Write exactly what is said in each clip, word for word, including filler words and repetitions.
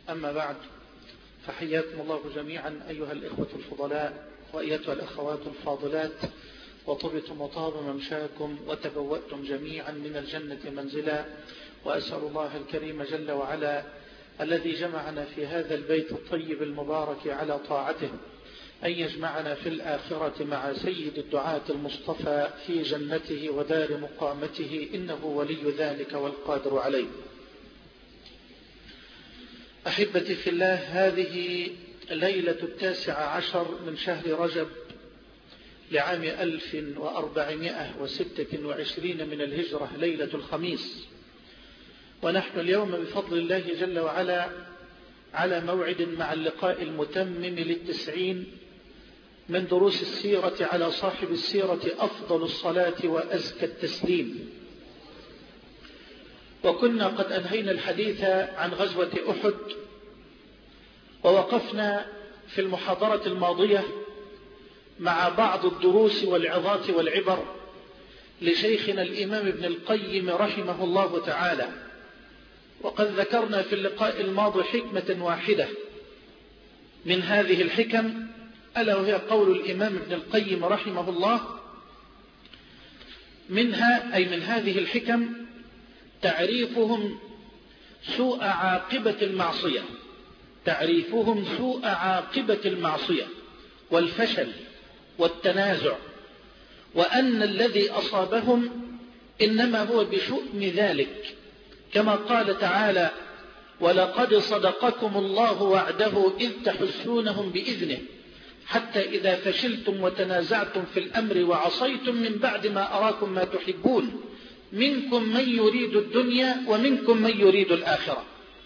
أما بعد، فحياكم الله جميعا أيها الإخوة الفضلاء وأيتها الأخوات الفاضلات، وطبتم وطاب ممشاكم وتبوأتم جميعا من الجنة منزلا. وأسأل الله الكريم جل وعلا الذي جمعنا في هذا البيت الطيب المبارك على طاعته أن يجمعنا في الآخرة مع سيد الدعاة المصطفى في جنته ودار مقامته، إنه ولي ذلك والقادر عليه. أحبتي في الله، هذه ليلة التاسع عشر من شهر رجب لعام ألف وأربعمائة وستة وعشرين من الهجرة، ليلة الخميس، ونحن اليوم بفضل الله جل وعلا على موعد مع اللقاء المتمم للتسعين من دروس السيرة على صاحب السيرة أفضل الصلاة وأزكى التسليم. وكنا قد أنهينا الحديث عن غزوة أحد، ووقفنا في المحاضرة الماضية مع بعض الدروس والعظات والعبر لشيخنا الإمام ابن القيم رحمه الله تعالى. وقد ذكرنا في اللقاء الماضي حكمة واحدة من هذه الحكم، ألا وهي قول الإمام ابن القيم رحمه الله: منها أي من هذه الحكم تعريفهم سوء عاقبة المعصية، تعريفهم سوء عاقبة المعصية والفشل والتنازع، وأن الذي أصابهم إنما هو بشؤم ذلك، كما قال تعالى: ولقد صدقكم الله وعده إذ تحسونهم بإذنه حتى إذا فشلتم وتنازعتم في الأمر وعصيتم من بعد ما أراكم ما تحبون منكم من يريد الدنيا ومنكم من يريد الآخرة.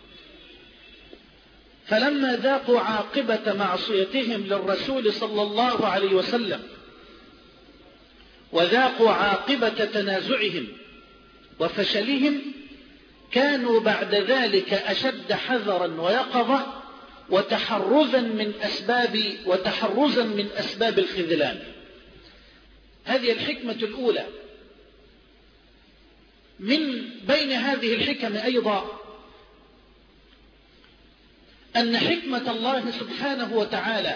فلما ذاقوا عاقبة معصيتهم للرسول صلى الله عليه وسلم وذاقوا عاقبة تنازعهم وفشلهم، كانوا بعد ذلك أشد حذرا ويقظة وتحرزا من أسباب وتحرزا من أسباب الخذلان. هذه الحكمة الأولى. من بين هذه الحكم أيضا أن حكمة الله سبحانه وتعالى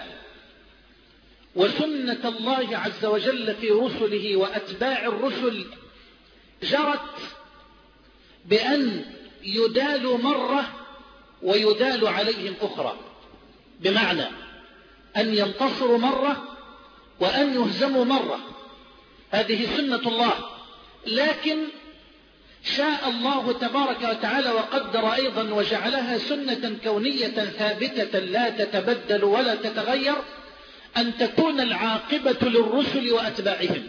وسنة الله عز وجل في رسله وأتباع الرسل جرت بأن يدال مرة ويدال عليهم أخرى، بمعنى أن ينتصروا مرة وأن يهزموا مرة. هذه سنة الله، لكن شاء الله تبارك وتعالى وقدر أيضا وجعلها سنة كونية ثابتة لا تتبدل ولا تتغير، أن تكون العاقبة للرسل وأتباعهم.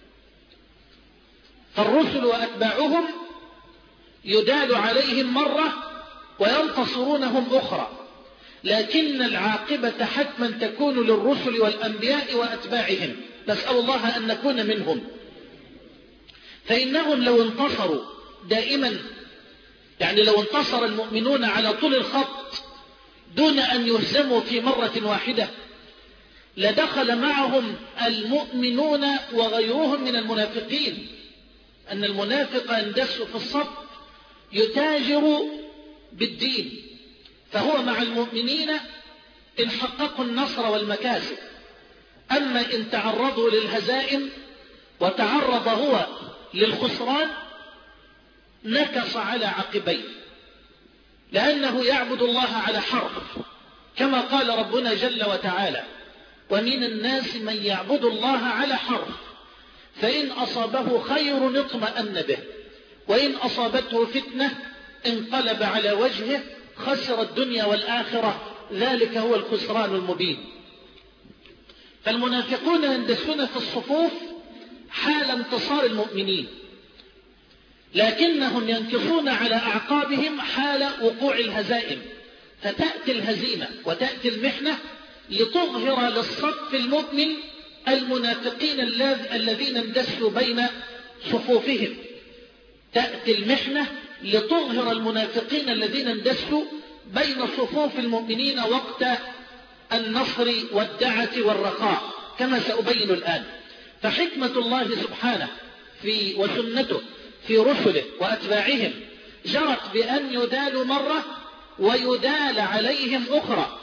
فالرسل وأتباعهم يدال عليهم مرة وينتصرونهم أخرى، لكن العاقبة حتما تكون للرسل والأنبياء وأتباعهم. نسأل الله أن نكون منهم. فإنهم لو انتصروا دائما، يعني لو انتصر المؤمنون على طول الخط دون أن يهزموا في مرة واحدة، لدخل معهم المؤمنون وغيرهم من المنافقين. أن المنافق يندس في الصف يتاجر بالدين، فهو مع المؤمنين إن حققوا النصر والمكاسب، أما إن تعرضوا للهزائم وتعرض هو للخسران نكص على عقبيه، لأنه يعبد الله على حرف، كما قال ربنا جل وتعالى: ومن الناس من يعبد الله على حرف فإن أصابه خير اطمأن به وإن أصابته فتنة انقلب على وجهه خسر الدنيا والآخرة، ذلك هو الخسران المبين. فالمنافقون يندسون في الصفوف حال انتصار المؤمنين، لكنهم ينكصون على أعقابهم حال وقوع الهزائم، فتأتي الهزيمة وتأتي المحنة لتظهر للصف المؤمن المنافقين الذين اندسوا بين صفوفهم. تأتي المحنة لتظهر المنافقين الذين اندسوا بين صفوف المؤمنين وقت النصر والدعة والرخاء، كما سأبين الآن. فحكمة الله سبحانه في وسنته في رسله وأتباعهم جرت بأن يدالوا مرة ويدال عليهم أخرى،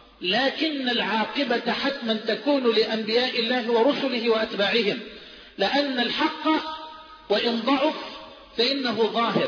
لكن العاقبة حتما تكون لأنبياء الله ورسله وأتباعهم، لأن الحق وإن ضعف فإنه ظاهر،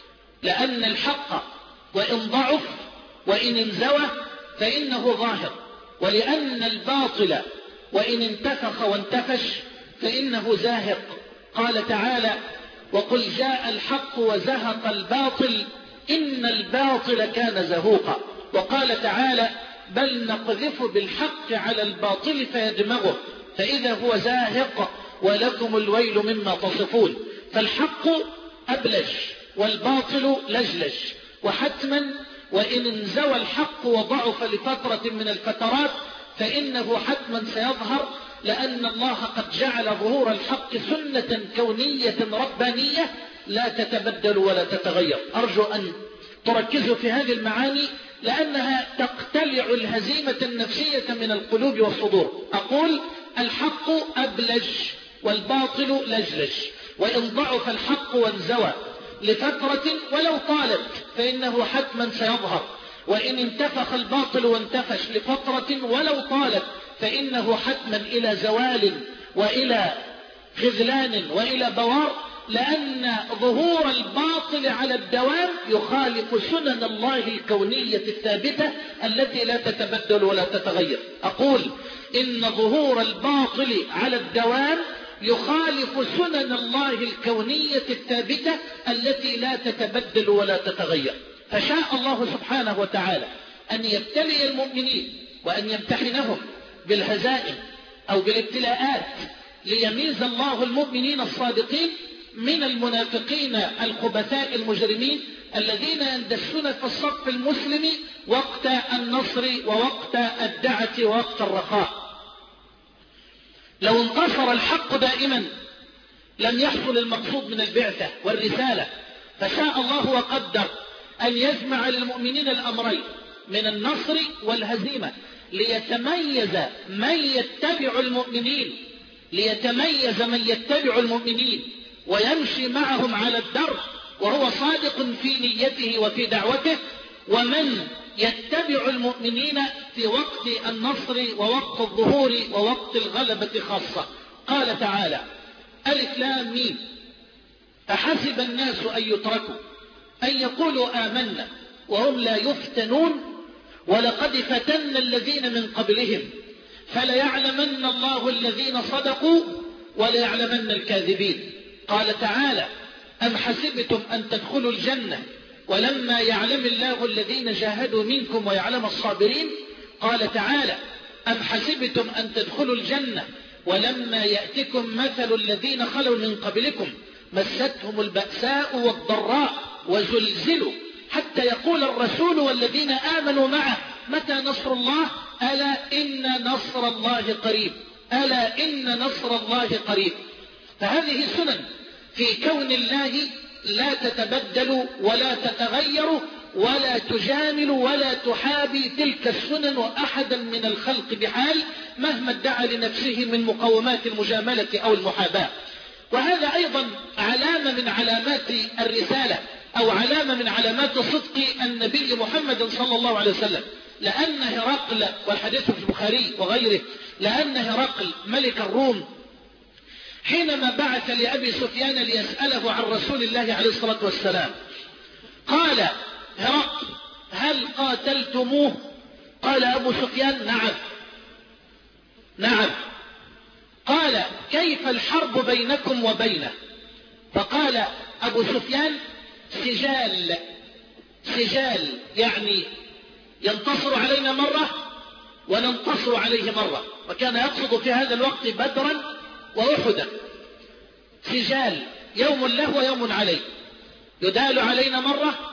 لأن الحق وإن ضعف وإن انزوى فإنه ظاهر، ولأن الباطل وإن انتفخ وانتفش فإنه زاهق. قال تعالى: وقل جاء الحق وزهق الباطل إن الباطل كان زهوقا. وقال تعالى: بل نقذف بالحق على الباطل فيدمغه فإذا هو زاهق ولكم الويل مما تصفون. فالحق أبلج والباطل لجلج، وحتما وإن انزوى الحق وضعف لفترة من الفترات فإنه حتما سيظهر، لأن الله قد جعل ظهور الحق سنة كونية ربانية لا تتبدل ولا تتغير. أرجو أن تركزوا في هذه المعاني لأنها تقتلع الهزيمة النفسية من القلوب والصدور. أقول: الحق أبلج والباطل لجلج، وإن ضعف الحق وانزوى لفترة ولو طالت فإنه حتما سيظهر، وإن انتفخ الباطل وانتفش لفترة ولو طالت فإنه حتما إلى زوال وإلى خذلان وإلى بوار، لأن ظهور الباطل على الدوام يخالف سنن الله الكونية الثابتة التي لا تتبدل ولا تتغير. أقول: إن ظهور الباطل على الدوام يخالف سنن الله الكونية الثابتة التي لا تتبدل ولا تتغير. فشاء الله سبحانه وتعالى أن يبتلي المؤمنين وأن يمتحنهم بالهزائم أو بالابتلاءات ليميز الله المؤمنين الصادقين من المنافقين الخبثاء المجرمين الذين يندسون في الصف المسلم وقت النصر ووقت الدعة ووقت الرخاء. لو انتصر الحق دائما لم يحصل المقصود من البعثة والرسالة، فشاء الله وقدر أن يجمع للمؤمنين الأمرين من النصر والهزيمة ليتميز من يتبع المؤمنين ليتميز من يتبع المؤمنين ويمشي معهم على الدرب وهو صادق في نيته وفي دعوته، ومن يتبع المؤمنين في وقت النصر ووقت الظهور ووقت الغلبة خاصة. قال تعالى: ألف لام ميم أحسب الناس أن يتركوا أن يقولوا آمنا وهم لا يفتنون ولقد فتنا الذين من قبلهم فليعلمن الله الذين صدقوا وليعلمن الكاذبين. قال تعالى: أم حسبتم أن تدخلوا الجنة ولما يعلم الله الذين جاهدوا منكم ويعلم الصابرين. قال تعالى: أم حسبتم أن تدخلوا الجنة ولما يأتكم مثل الذين خلوا من قبلكم مستهم البأساء والضراء وزلزلوا حتى يقول الرسول والذين آمنوا معه متى نصر الله ألا إن نصر الله قريب ألا إن نصر الله قريب. فهذه سنن في كون الله لا تتبدل ولا تتغير ولا تجامل ولا تحابي تلك السنن أحدا من الخلق بحال مهما ادعى لنفسه من مقومات المجاملة أو المحاباة. وهذا أيضا علامة من علامات الرسالة أو علامة من علامات صدق النبي محمد صلى الله عليه وسلم، لأن هرقل، والحديث في البخاري وغيره، لأن هرقل ملك الروم حينما بعث لأبي سفيان ليسأله عن رسول الله عليه الصلاة والسلام قال هرقل: هل قاتلتموه؟ قال أبو سفيان: نعم نعم. قال: كيف الحرب بينكم وبينه؟ فقال أبو سفيان: سجال سجال، يعني ينتصر علينا مرة وننتصر عليه مرة، وكان يقصد في هذا الوقت بدرا وأحدا. سجال، يوم له ويوم عليه، يدال علينا مرة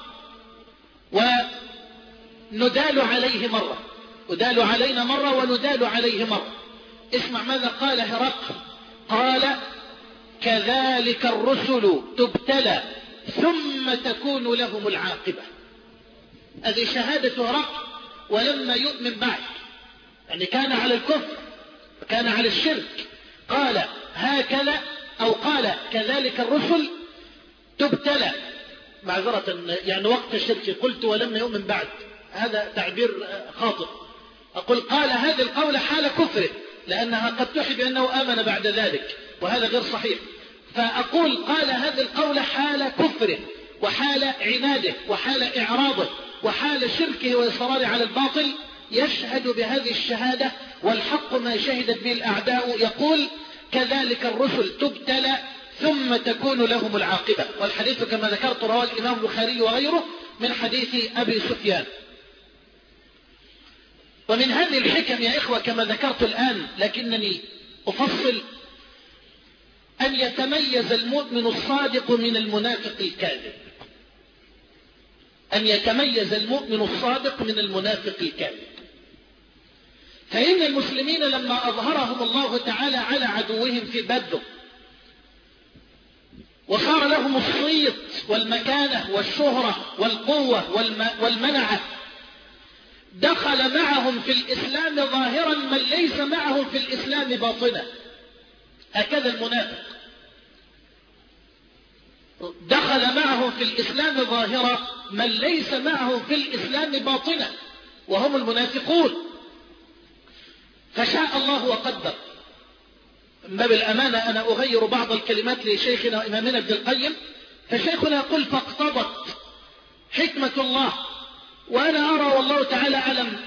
وندال عليه مرة، يدال علينا مرة وندال عليه مرة. اسمع ماذا قال هرقل: قال: كذلك الرسل تبتلى ثم تكون لهم العاقبة. هذه شهادة هرقل ولما يؤمن بعد، يعني كان على الكفر وكان على الشرك. قال: هكذا، أو قال: كذلك الرسل تبتلى معذرة يعني وقت الشرك قلت ولم يؤمن بعد، هذا تعبير خاطئ. أقول قال هذه القول حال كفره، لأنها قد تحي بأنه آمن بعد ذلك، وهذا غير صحيح. فأقول قال هذه القول حال كفره وحال عناده وحال إعراضه وحال شركه وإصراره على الباطل، يشهد بهذه الشهادة والحق ما شهدت به الأعداء. يقول كذلك الرسل تبتلى ثم تكون لهم العاقبة. والحديث كما ذكرت رواه الإمام البخاري وغيره من حديث أبي سفيان. ومن هذه الحكم يا إخوة كما ذكرت الآن، لكنني أفصل، أن يتميز المؤمن الصادق من المنافق الكاذب. أن يتميز المؤمن الصادق من المنافق الكاذب. فإن المسلمين لما أظهرهم الله تعالى على عدوهم في بدر وصار لهم الصيت والمكانة والشهرة والقوة والمنعة، دخل معهم في الإسلام ظاهرا من ليس معهم في الإسلام باطنا. هكذا المنافق دخل معهم في الإسلام ظاهرا من ليس معهم في الإسلام باطنا، وهم المنافقون. فشاء الله وقدر. من باب الأمانة أنا أغير بعض الكلمات لشيخنا وإمامنا ابن القيم، فشيخنا يقول فاقتضت حكمة الله. وأنا أرى والله تعالى أعلم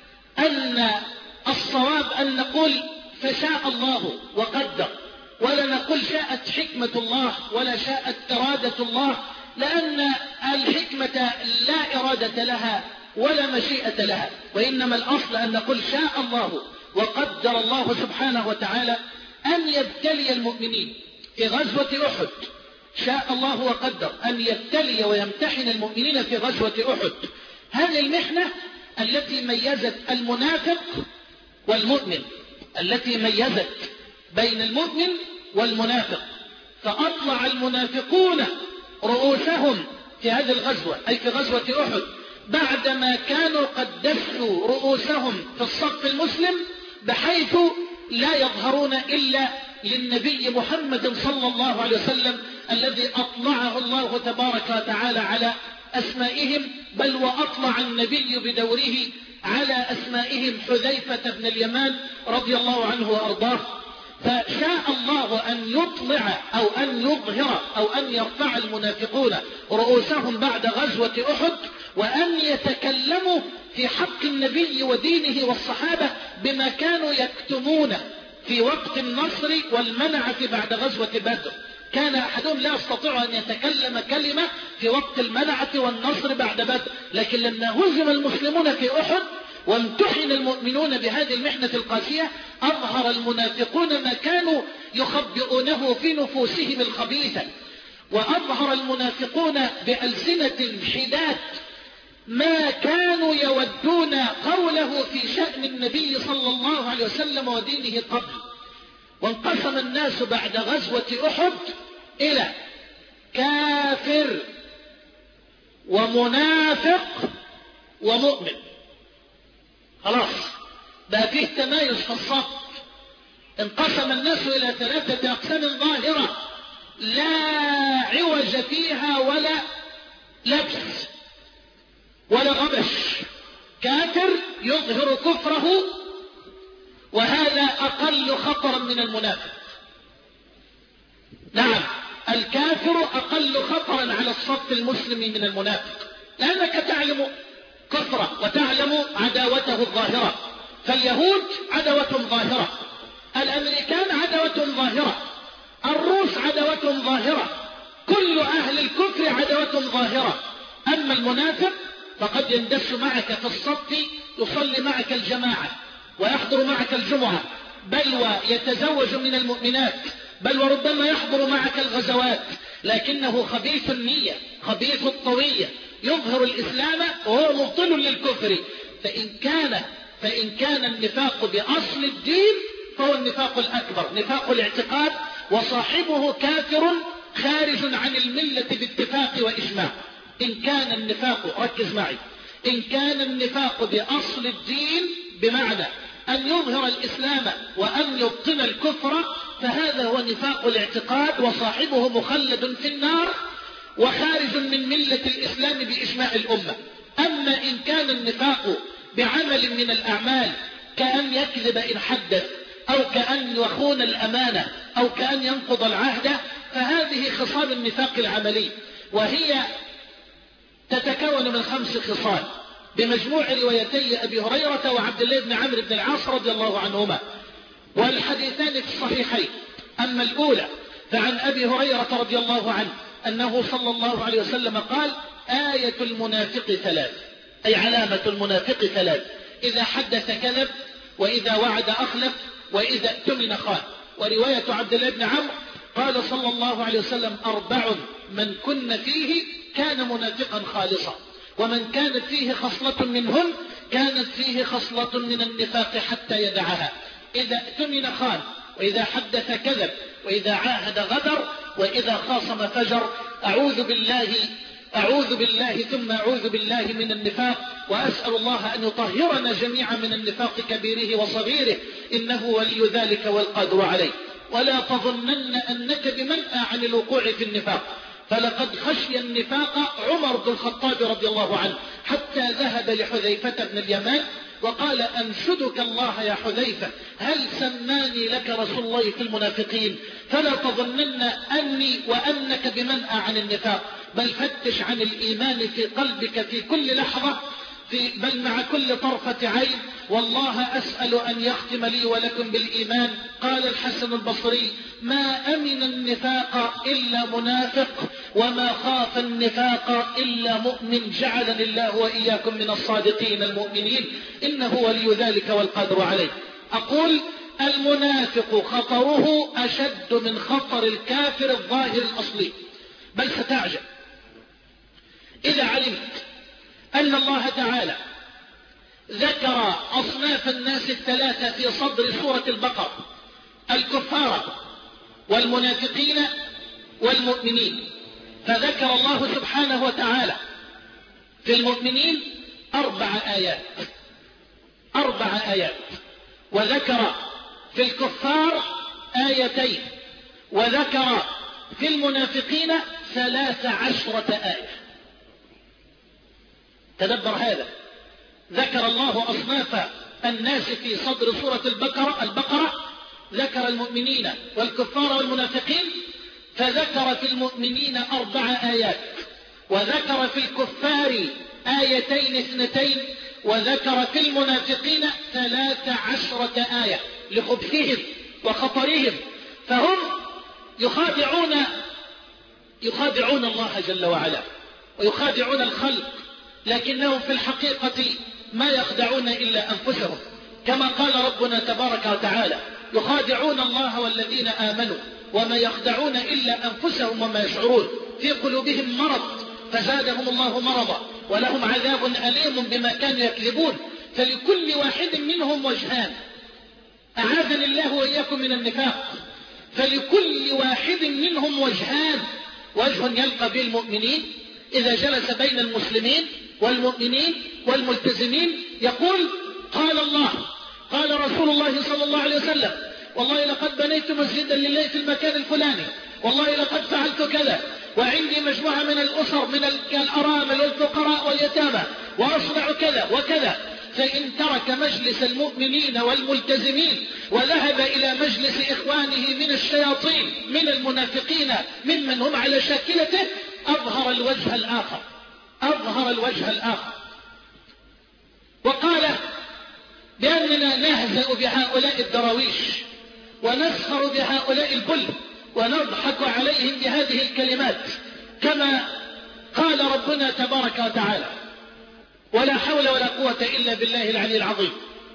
أن الصواب أن نقول فشاء الله وقدر، ولا نقول شاءت حكمة الله ولا شاءت إرادة الله، لأن الحكمة لا إرادة لها ولا مشيئة لها، وإنما الأصل أن نقول شاء الله وقدر الله سبحانه وتعالى أن يبتلي المؤمنين في غزوة أحد. شاء الله وقدر أن يبتلي ويمتحن المؤمنين في غزوة أحد. هذه المحنة التي ميزت المنافق والمؤمن، التي ميزت بين المؤمن والمنافق. فأطلع المنافقون رؤوسهم في هذه الغزوة، أي في غزوة أحد، بعدما كانوا قد دسوا رؤوسهم في الصف المسلم، بحيث لا يظهرون إلا للنبي محمد صلى الله عليه وسلم الذي أطلعه الله تبارك وتعالى على أسمائهم، بل وأطلع النبي بدوره على أسمائهم حذيفة بن اليمان رضي الله عنه وأرضاه. فشاء الله أن يطلع أو أن يظهر أو أن يرفع المنافقون رؤوسهم بعد غزوة أحد، وأن يتكلموا في حق النبي ودينه والصحابة بما كانوا يكتمون في وقت النصر والمنعة بعد غزوة بدر. كان أحدهم لا يستطيع أن يتكلم كلمة في وقت المنعة والنصر بعد بدر، لكن لما هزم المسلمون في أحد وامتحن المؤمنون بهذه المحنة القاسية، أظهر المنافقون ما كانوا يخبئونه في نفوسهم الخبيثة، وأظهر المنافقون بألسنة حداد ما كانوا يودون قوله في شأن النبي صلى الله عليه وسلم ودينه قبل. وانقسم الناس بعد غزوة أحد إلى كافر ومنافق ومؤمن. خلاص بقى فيه تمايز في الصف. انقسم الناس إلى ثلاثة أقسام ظاهرة لا عوج فيها ولا لبس ولا غبش. كافر يظهر كفره، وهذا أقل خطرا من المنافق. نعم، الكافر أقل خطرا على الصف المسلم من المنافق، لأنك تعلم كفره وتعلم عداوته الظاهرة. فاليهود عداوة ظاهرة، الأمريكان عداوة ظاهرة، الروس عداوة ظاهرة، كل أهل الكفر عداوة ظاهرة. أما المنافق فقد يندس معك في الصف، يصلي معك الجماعة ويحضر معك الجمعة، بل ويتزوج من المؤمنات، بل وربما يحضر معك الغزوات، لكنه خبيث النية خبيث الطوية، يظهر الإسلام وهو مبطل للكفر. فإن كان فإن كان النفاق بأصل الدين فهو النفاق الأكبر، نفاق الاعتقاد، وصاحبه كافر خارج عن الملة باتفاق وإجماع. إن كان النفاق، ركز معي، إن كان النفاق بأصل الدين بمعنى أن يظهر الإسلام وأن يبطن الكفر، فهذا هو نفاق الاعتقاد، وصاحبه مخلد في النار. وخارج من ملة الإسلام بإجماع الأمة. أما إن كان النفاق بعمل من الأعمال كأن يكذب إن حدث، أو كأن يخون الأمانة، أو كأن ينقض العهد، فهذه خصال النفاق العملي، وهي تتكون من خمس خصال بمجموع روايتي أبي هريرة وعبد الله بن عمرو بن العاص رضي الله عنهما، والحديثان في الصحيحين. أما الأولى فعن أبي هريرة رضي الله عنه أنه صلى الله عليه وسلم قال: آية المنافق ثلاث، أي علامة المنافق ثلاث: إذا حدث كذب، وإذا وعد أخلف، وإذا اؤتمن خان. ورواية عبد الله بن عمرو قال صلى الله عليه وسلم: أربع من كن فيه كان منافقا خالصا، ومن كانت فيه خصلة منهن كانت فيه خصلة من النفاق حتى يدعها: إذا اؤتمن خان، وإذا حدث كذب، وإذا عاهد غدر، وإذا خاصم فجر. أعوذ بالله أعوذ بالله ثم أعوذ بالله من النفاق، وأسأل الله أن يطهرنا جميعا من النفاق كبيره وصغيره، إنه ولي ذلك والقادر عليه. ولا تظنن أنك بمنأى عن الوقوع في النفاق، فلقد خشي النفاق عمر بن الخطاب رضي الله عنه حتى ذهب لحذيفة بن اليمان وقال: أنشدك الله يا حذيفة، هل سماني لك رسول الله في المنافقين؟ فلا تظنن أني وأنك بمنأى عن النفاق، بل فتش عن الإيمان في قلبك في كل لحظة، في بل مع كل طرفة عين، والله أسأل أن يختم لي ولكم بالإيمان. قال الحسن البصري: ما أمن النفاق إلا منافق، وما خاف النفاق إلا مؤمن، جعلني الله وإياكم من الصادقين المؤمنين، إنه ولي ذلك والقادر عليه. أقول: المنافق خطره أشد من خطر الكافر الظاهر الأصلي. بل ستعجب إذا علمت أن الله تعالى ذكر أصناف الناس الثلاثة في صدر سورة البقرة: الكفار والمنافقين والمؤمنين. فذكر الله سبحانه وتعالى في المؤمنين أربع آيات أربع آيات وذكر في الكفار آيتين، وذكر في المنافقين ثلاث عشرة آية. تدبر هذا. ذكر الله أصناف الناس في صدر سورة البقرة البقرة ذكر المؤمنين والكفار والمنافقين، فذكر في المؤمنين أربع آيات، وذكر في الكفار آيتين اثنتين، وذكر في المنافقين ثلاث عشرة آية لخبثهم وخطرهم. فهم يخادعون يخادعون الله جل وعلا ويخادعون الخلق، لكنهم في الحقيقة ما يخدعون إلا أنفسهم، كما قال ربنا تبارك وتعالى: يخادعون الله والذين آمنوا وما يخدعون إلا أنفسهم وما يشعرون، في قلوبهم مرض فزادهم الله مرضا ولهم عذاب أليم بما كانوا يكذبون. فلكل واحد منهم وجهان، أعاذني الله وإياكم من النفاق. فلكل واحد منهم وجهان: وجه يلقى به المؤمنين إذا جلس بين المسلمين والمؤمنين والملتزمين يقول: قال الله، قال رسول الله صلى الله عليه وسلم، والله لقد بنيت مسجدا لله في المكان الفلاني، والله لقد فعلت كذا، وعندي مجموعة من الأسر من الأرامل والفقراء واليتامى، وأصنع كذا وكذا. فإن ترك مجلس المؤمنين والملتزمين وذهب إلى مجلس إخوانه من الشياطين من المنافقين ممن هم على شاكلته أظهر الوجه الآخر أظهر الوجه الآخر وقال بأننا نهزأ بهؤلاء الدراويش ونسخر بهؤلاء البل ونضحك عليهم بهذه الكلمات، كما قال ربنا تبارك وتعالى: ولا حول ولا قوة إلا بالله العلي العظيم.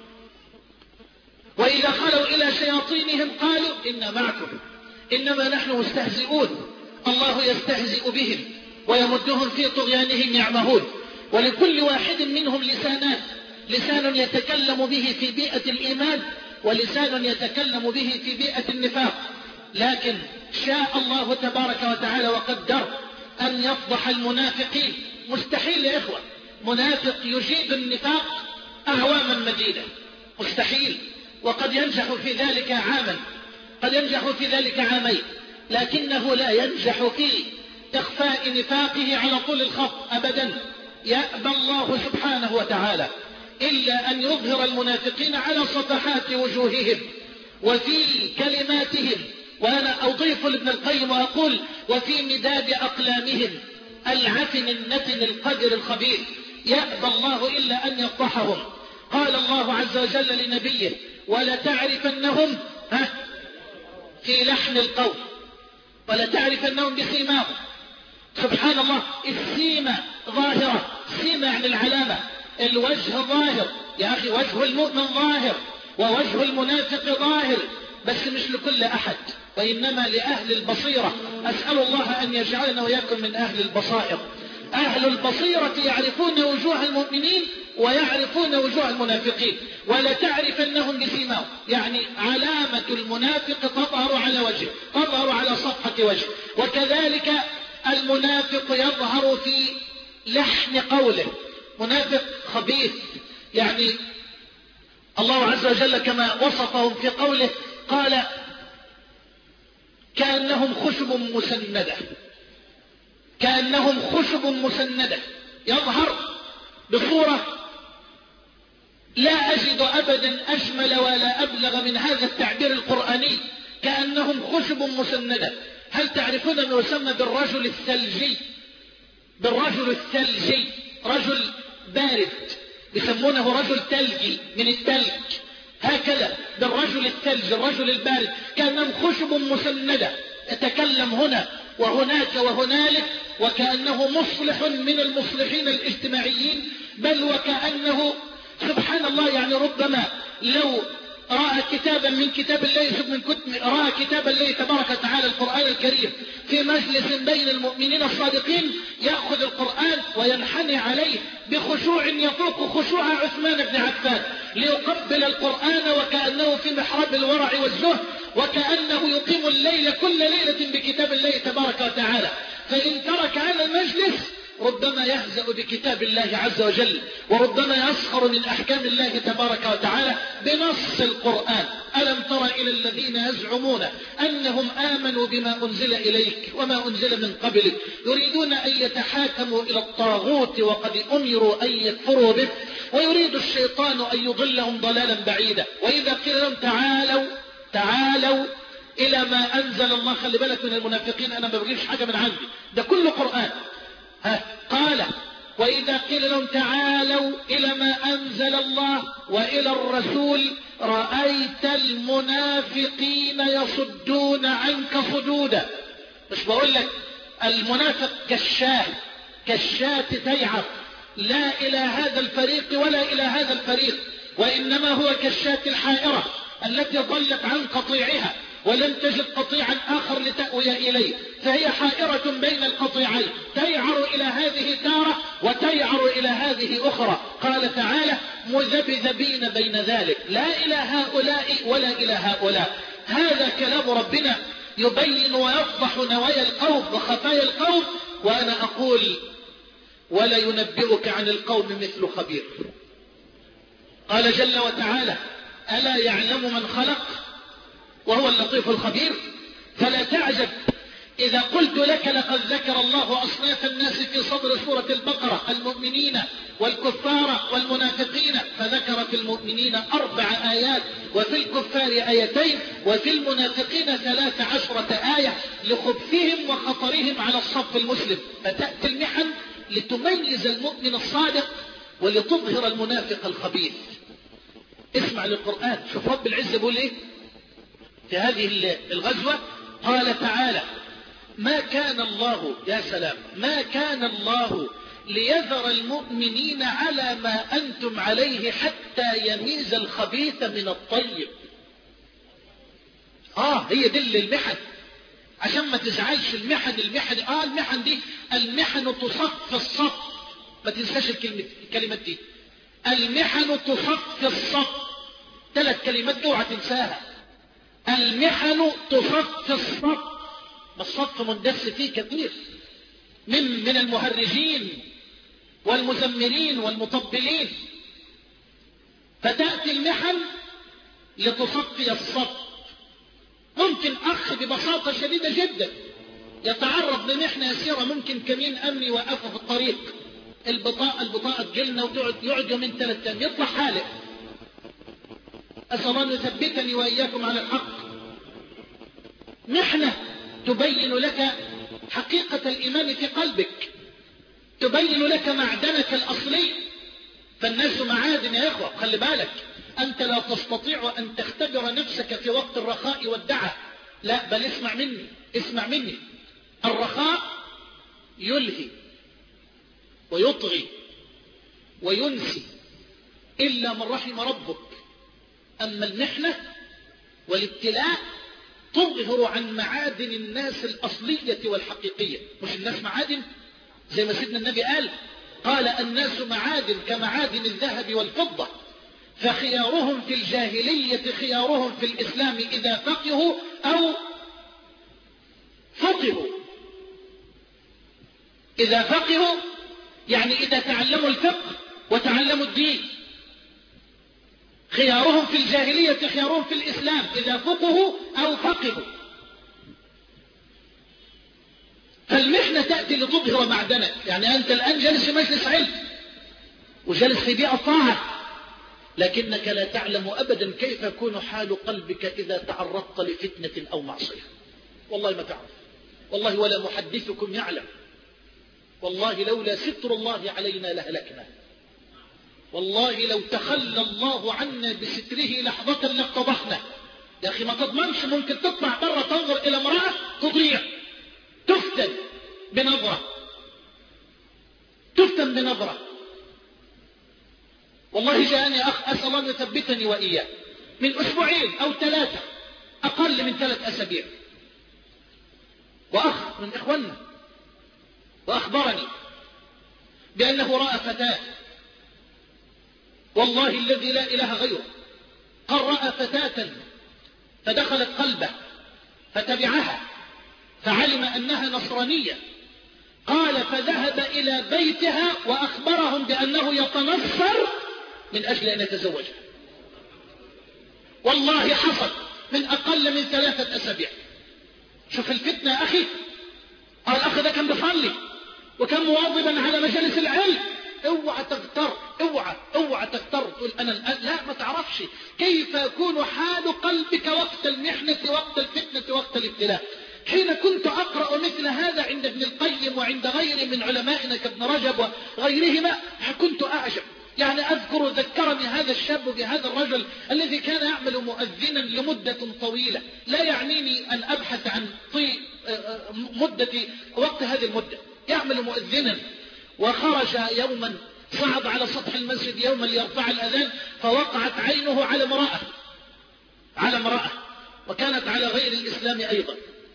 وإذا خلوا إلى شياطينهم قالوا إنا معكم إنما نحن مستهزئون. الله يستهزئ بهم ويمدهم في طغيانهم يعمهون. ولكل واحد منهم لسانان: لسان يتكلم به في بيئة الإيمان، ولسان يتكلم به في بيئة النفاق. لكن شاء الله تبارك وتعالى وقدر أن يفضح المنافقين. مستحيل يا إخوة منافق يجيد النفاق أعواما مديدة، مستحيل. وقد ينجح في ذلك عاما، قد ينجح في ذلك عامين، لكنه لا ينجح في إخفاء نفاقه على طول الخط أبدا. يأبى الله سبحانه وتعالى إلا أن يظهر المنافقين على صفحات وجوههم وفي كلماتهم، وأنا أضيف لابن القيم وأقول وفي مداد أقلامهم العفن النتن القدر الخبيث. يأبى الله إلا أن يفضحهم. قال الله عز وجل لنبيه ولتعرفنهم في لحن القول ولتعرفنهم بسيماهم. سبحان الله، السيمة ظاهرة، سيمة يعني العلامة، الوجه ظاهر يا أخي، وجه المؤمن ظاهر ووجه المنافق ظاهر، بس مش لكل أحد وإنما لأهل البصيرة. أسأل الله أن يجعلنا وياكم من أهل البصائر. أهل البصيرة يعرفون وجوه المؤمنين ويعرفون وجوه المنافقين. ولتعرفنهم بسيماهم يعني علامة المنافق تظهر على وجهه، تظهر على صفحة وجهه، وكذلك المنافق يظهر في لحن قوله. منافق خبيث يعني الله عز وجل كما وصفهم في قوله قال كأنهم خشب مسندة، كأنهم خشب مسندة، يظهر بصورة لا أجد أبدا أجمل ولا أبلغ من هذا التعبير القرآني، كأنهم خشب مسندة. هل تعرفون أنه يسمى بالرجل الثلجي؟ بالرجل الثلجي، رجل بارد، يسمونه رجل ثلجي من الثلج، هكذا بالرجل الثلج، الرجل البارد، كأنهم خشب مسندة، يتكلم هنا وهناك وهنالك، وكأنه مصلح من المصلحين الاجتماعيين، بل وكأنه سبحان الله يعني ربما لو رأى كتابا من كتاب الله من كتب رأى كتاب الله تبارك وتعالى القرآن الكريم في مجلس بين المؤمنين الصادقين، يأخذ القرآن وينحني عليه بخشوع يفوق خشوع عثمان بن عفان ليقبل القرآن وكأنه في محراب الورع والزهد، وكأنه يقيم الليل كل ليلة بكتاب الله تبارك وتعالى. فإن ترك هذا المجلس ربما يهزأ بكتاب الله عز وجل، وربما يسخر من أحكام الله تبارك وتعالى بنص القرآن. ألم تر إلى الذين يزعمون أنهم آمنوا بما أنزل إليك وما أنزل من قبلك يريدون أن يتحاكموا إلى الطاغوت وقد أمروا أن يكفروا به ويريد الشيطان أن يضلهم ضلالا بعيدا. وإذا قيل لهم تعالوا تعالوا إلى ما أنزل الله، خلي بالك من المنافقين، أنا ما بجيبش حاجة من عندي، ده كله قرآن. ها قال وإذا قيل لهم تعالوا إلى ما أنزل الله وإلى الرسول رأيت المنافقين يصدون عنك صدودا. مش بقول لك المنافق كالشاه، كالشاة تيعر، لا إلى هذا الفريق ولا إلى هذا الفريق، وإنما هو كالشاة الحائرة التي ضلت عن قطيعها ولم تجد قطيعا آخر لتأوي إليه، فهي حائرة بين القطيعين، تيعر إلى هذه تارة وتيعر إلى هذه أخرى. قال تعالى مذبذبين بين ذلك، لا إلى هؤلاء ولا إلى هؤلاء. هذا كلام ربنا يبين ويفضح نوايا القوم وخفايا القوم. وأنا أقول ولا ينبئك عن القوم مثل خبير. قال جل وتعالى ألا يعلم من خلق وهو اللطيف الخبير. فلا تعجب إذا قلت لك لقد ذكر الله أصناف الناس في صدر سورة البقرة، المؤمنين والكفار والمنافقين، فذكر في المؤمنين أربع آيات وفي الكفار آيتين وفي المنافقين ثلاث عشرة آية لخبثهم وخطرهم على الصف المسلم. فتأتي المحن لتميز المؤمن الصادق ولتظهر المنافق الخبيث. اسمع للقرآن، شوف رب العزة بيقول ايه في هذه الغزوة. قال تعالى ما كان الله، يا سلام، ما كان الله ليذر المؤمنين على ما أنتم عليه حتى يميز الخبيث من الطيب. آه هي دي المحن، عشان ما تزعلش. المحن المحن آه المحن دي المحن تصف في الصف، ما تنساش الكلمة الكلمات دي. المحن تصف في الصف، ثلاث كلمات اوعى تنساها. المحن تصف في الصف، الصف مندس فيه كثير من من المهرجين والمزمرين والمطبلين. فتأتي المحن لتصفي الصف. ممكن أخ ببساطة شديدة جدا يتعرض لمحنة يسيرة، ممكن كمين أمني يوقفه في الطريق، البطاقة البطاقة تجلنا وتقعد يقعد يومين ثلاث أيام يطلع حالق. أسأل الله أن يثبتني وإياكم على الحق. محنة تبين لك حقيقة الإيمان في قلبك، تبين لك معدنك الأصلي. فالناس معادن يا إخوة، خلي بالك، أنت لا تستطيع أن تختبر نفسك في وقت الرخاء والدعة، لا، بل اسمع مني اسمع مني الرخاء يلهي ويطغي وينسي إلا من رحم ربك. أما المحنة والابتلاء تظهر عن معادن الناس الأصلية والحقيقية. مش الناس معادن زي ما سيدنا النبي قال قال الناس معادن كمعادن الذهب والفضة، فخيارهم في الجاهلية خيارهم في الإسلام إذا فقهوا أو فقهوا. إذا فقهوا يعني إذا تعلموا الفقه وتعلموا الدين. خيارهم في الجاهلية خيارهم في الإسلام إذا فقهوا أو فقهوا. فالمحنة تأتي لتظهر معدنك. يعني أنت الآن جالس في مجلس علم وجالس في بيئة طاعة، لكنك لا تعلم أبدا كيف يكون حال قلبك إذا تعرضت لفتنة أو معصية. والله ما تعرف، والله ولا محدثكم يعلم. والله لولا ستر الله علينا لهلكنا. والله لو تخلى الله عنا بستره لحظة لاقتضحنا. يا أخي ما تضمنش، ممكن تطلع برا تنظر إلى امرأة تضيع، تفتن بنظرة، تفتن بنظرة. والله جاءني أخ أسأل الله أن يثبتني وإياه من أسبوعين أو ثلاثة، أقل من ثلاث أسابيع، وأخ من إخواننا، وأخبرني بأنه رأى فتاة، والله الذي لا إله غيره، قال رأى فتاة فدخلت قلبه فتبعها فعلم أنها نصرانية. قال فذهب إلى بيتها وأخبرهم بأنه يتنصر من أجل أن يتزوجها. والله حصل من أقل من ثلاثة أسابيع. شوف الفتنة يا أخي. الأخ ده كان بيصلي وكان مواظبا على مجالس العلم. اوعى تغتر، اوعى اوعى تغتر تقول أنا الآن، لا، ما تعرفش كيف يكون حال قلبك وقت المحنة وقت الفتنة وقت الابتلاء. حين كنت أقرأ مثل هذا عند ابن القيم وعند غيره من علمائنا كابن رجب وغيرهما كنت أعجب. يعني أذكر ذكرني هذا الشاب بهذا الرجل الذي كان يعمل مؤذنا لمدة طويلة. لا يعنيني أن أبحث عن مدة وقت هذه المدة. يعمل مؤذنا وخرج يوما، صعد على سطح المسجد يوما ليرفع الأذان، فوقعت عينه على امرأة على امرأة وكانت على غير الإسلام أيضا.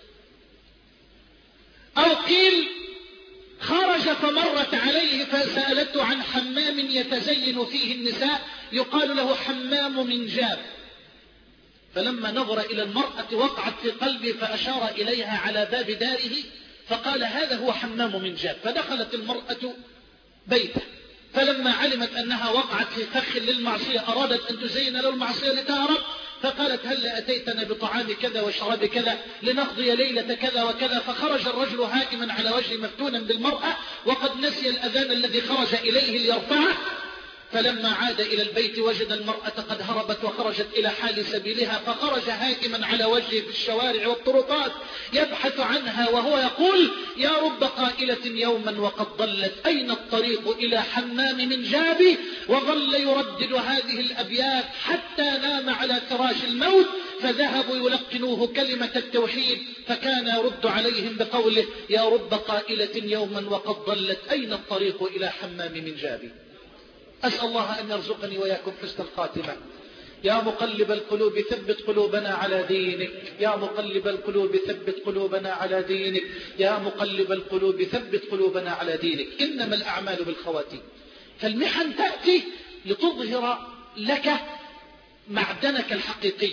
أو قيل خرج فمرت عليه فسألته عن حمام يتزين فيه النساء يقال له حمام منجاب. فلما نظر إلى المرأة وقعت في قلبه فأشار إليها على باب داره فقال هذا هو حمام منجاب. فدخلت المرأة بيته، فلما علمت أنها وقعت في فخ للمعصية أرادت أن تزين له المعصية لتهرب، فقالت هل أتيتنا بطعام كذا وشراب كذا لنقضي ليلة كذا وكذا. فخرج الرجل هائما على وجه مفتونا بالمرأة وقد نسي الأذان الذي خرج إليه ليرفعه. فلما عاد إلى البيت وجد المرأة قد هربت وخرجت إلى حال سبيلها، فخرج هائما على وجهه في الشوارع والطرقات يبحث عنها وهو يقول يا رب قائلة يوما وقد ضلت أين الطريق إلى حمام منجابي. وظل يردد هذه الأبيات حتى نام على فراش الموت، فذهبوا يلقنوه كلمة التوحيد فكان يرد عليهم بقوله يا رب قائلة يوما وقد ضلت أين الطريق إلى حمام منجابي. أسأل الله أن يرزقني وياكم حسن الخاتمة. يا مقلب القلوب ثبت قلوبنا على دينك، يا مقلب القلوب ثبت قلوبنا على دينك، يا مقلب القلوب ثبت قلوبنا على دينك. إنما الأعمال بالخواتيم. فالمحن تأتي لتظهر لك معدنك الحقيقي.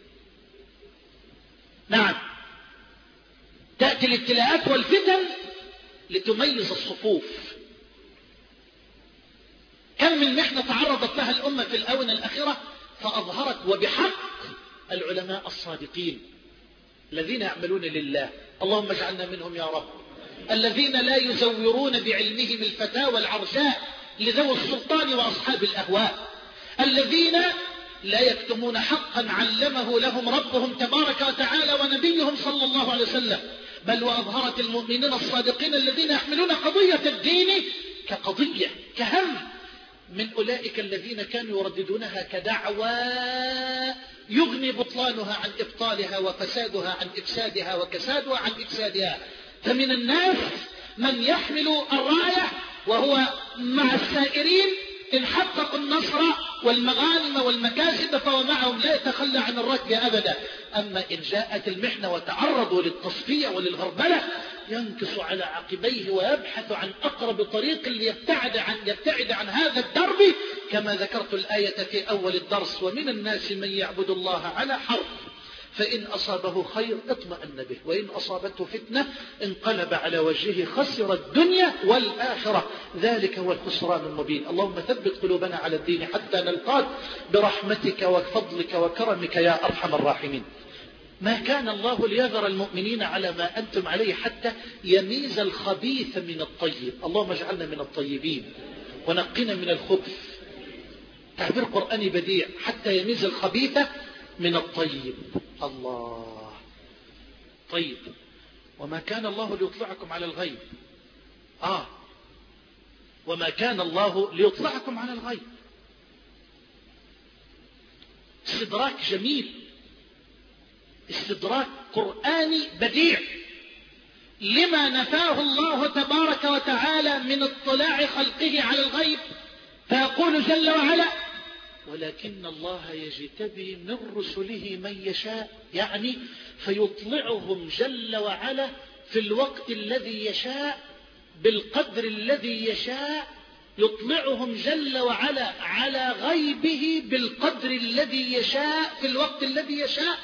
نعم، تأتي الابتلاءات والفتن لتميز الصفوف. كم من محنة تعرضت لها الأمة في الآونة الأخيرة فأظهرت وبحق العلماء الصادقين الذين يعملون لله، اللهم اجعلنا منهم يا رب. الذين لا يزورون بعلمهم الفتاوى العرجاء لذوي السلطان وأصحاب الأهواء. الذين لا يكتمون حقا علمه لهم ربهم تبارك وتعالى ونبيهم صلى الله عليه وسلم، بل وأظهرت المؤمنين الصادقين الذين يحملون قضية الدين كقضية كهم من أولئك الذين كانوا يرددونها كدعوى يغني بطلانها عن إبطالها وفسادها عن إفسادها وكسادها عن إفسادها. فمن الناس من يحمل الراية وهو مع السائرين إن حققوا النصر والمغانم والمكاسب فهو معهم لا يتخلى عن الركب أبدا. أما إن جاءت المحنة وتعرضوا للتصفية وللغربلة ينكص على عقبيه ويبحث عن أقرب طريق ليبتعد عن, يبتعد عن هذا الدرب، كما ذكرت الآية في أول الدرس: ومن الناس من يعبد الله على حرف فإن أصابه خير اطمأن به وإن أصابته فتنة انقلب على وجهه خسر الدنيا والآخرة، ذلك هو الخسران المبين. اللهم ثبت قلوبنا على الدين حتى نلقاك برحمتك وفضلك وكرمك يا أرحم الراحمين. ما كان الله ليذر المؤمنين على ما أنتم عليه حتى يميز الخبيث من الطيب. اللهم اجعلنا من الطيبين ونقنا من الخبث. تعبير قرآني بديع: حتى يميز الخبيث من الطيب. الله. طيب، وما كان الله ليطلعكم على الغيب. آه وما كان الله ليطلعكم على الغيب. استدراك جميل، استدراك قرآني بديع لما نفاه الله تبارك وتعالى من اطلاع خلقه على الغيب، فيقول جل وعلا: ولكن الله يجتبي من رسله من يشاء، يعني فيطلعهم جل وعلا في الوقت الذي يشاء بالقدر الذي يشاء، يطلعهم جل وعلا على غيبه بالقدر الذي يشاء في الوقت الذي يشاء.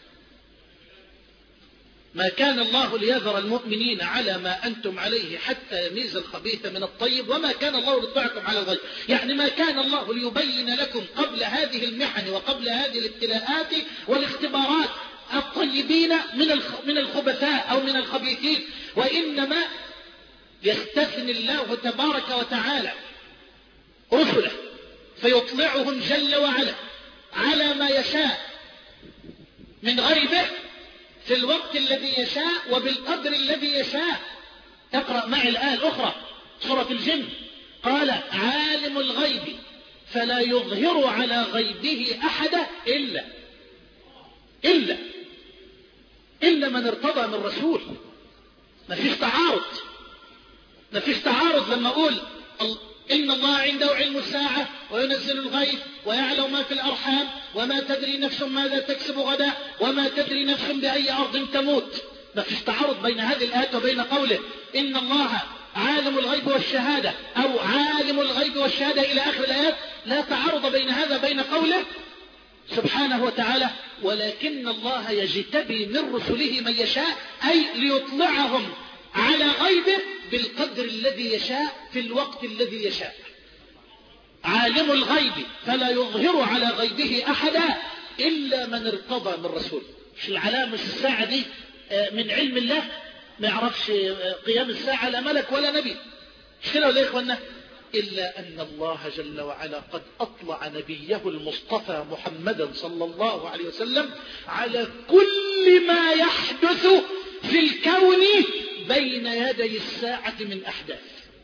ما كان الله ليذر المؤمنين على ما أنتم عليه حتى يميز الخبيث من الطيب، وما كان الله ليطلعكم على الغيب، يعني ما كان الله ليبين لكم قبل هذه المحن وقبل هذه الابتلاءات والاختبارات الطيبين من الخبثاء أو من الخبيثين، وإنما يستثني الله تبارك وتعالى رسله فيطلعهم جل وعلا على ما يشاء من غيبه في الوقت الذي يشاء وبالقدر الذي يشاء. تقرأ معي الآية الأخرى سورة الجن: قال: عالم الغيب فلا يظهر على غيبه أحدا إلا إلا إلا من ارتضى من رسول. ما فيش تعارض، ما فيش تعارض لما أقول إن الله عنده علم الساعة وينزل الغيث ويعلم ما في الأرحام وما تدري نفس ماذا تكسب غدا وما تدري نفس بأي أرض تموت. ما فيش تعارض بين هذه الآيات وبين قوله إن الله عالم الغيب والشهادة أو عالم الغيب والشهادة إلى آخر الآيات. لا تعارض بين هذا بين قوله سبحانه وتعالى: ولكن الله يجتبي من رسله من يشاء، أي ليطلعهم على غيبه بالقدر الذي يشاء في الوقت الذي يشاء. عالم الغيب فلا يظهر على غيبه أحدا إلا من ارتضى من رسول. مش العلامة الساعة دي من علم الله؟ ما يعرفش قيام الساعة لا ملك ولا نبي، مش كده ولا يا إخوانا؟ إلا أن الله جل وعلا قد أطلع نبيه المصطفى محمدا صلى الله عليه وسلم على كل ما يحدث في الكون بين يدي الساعة من أحداث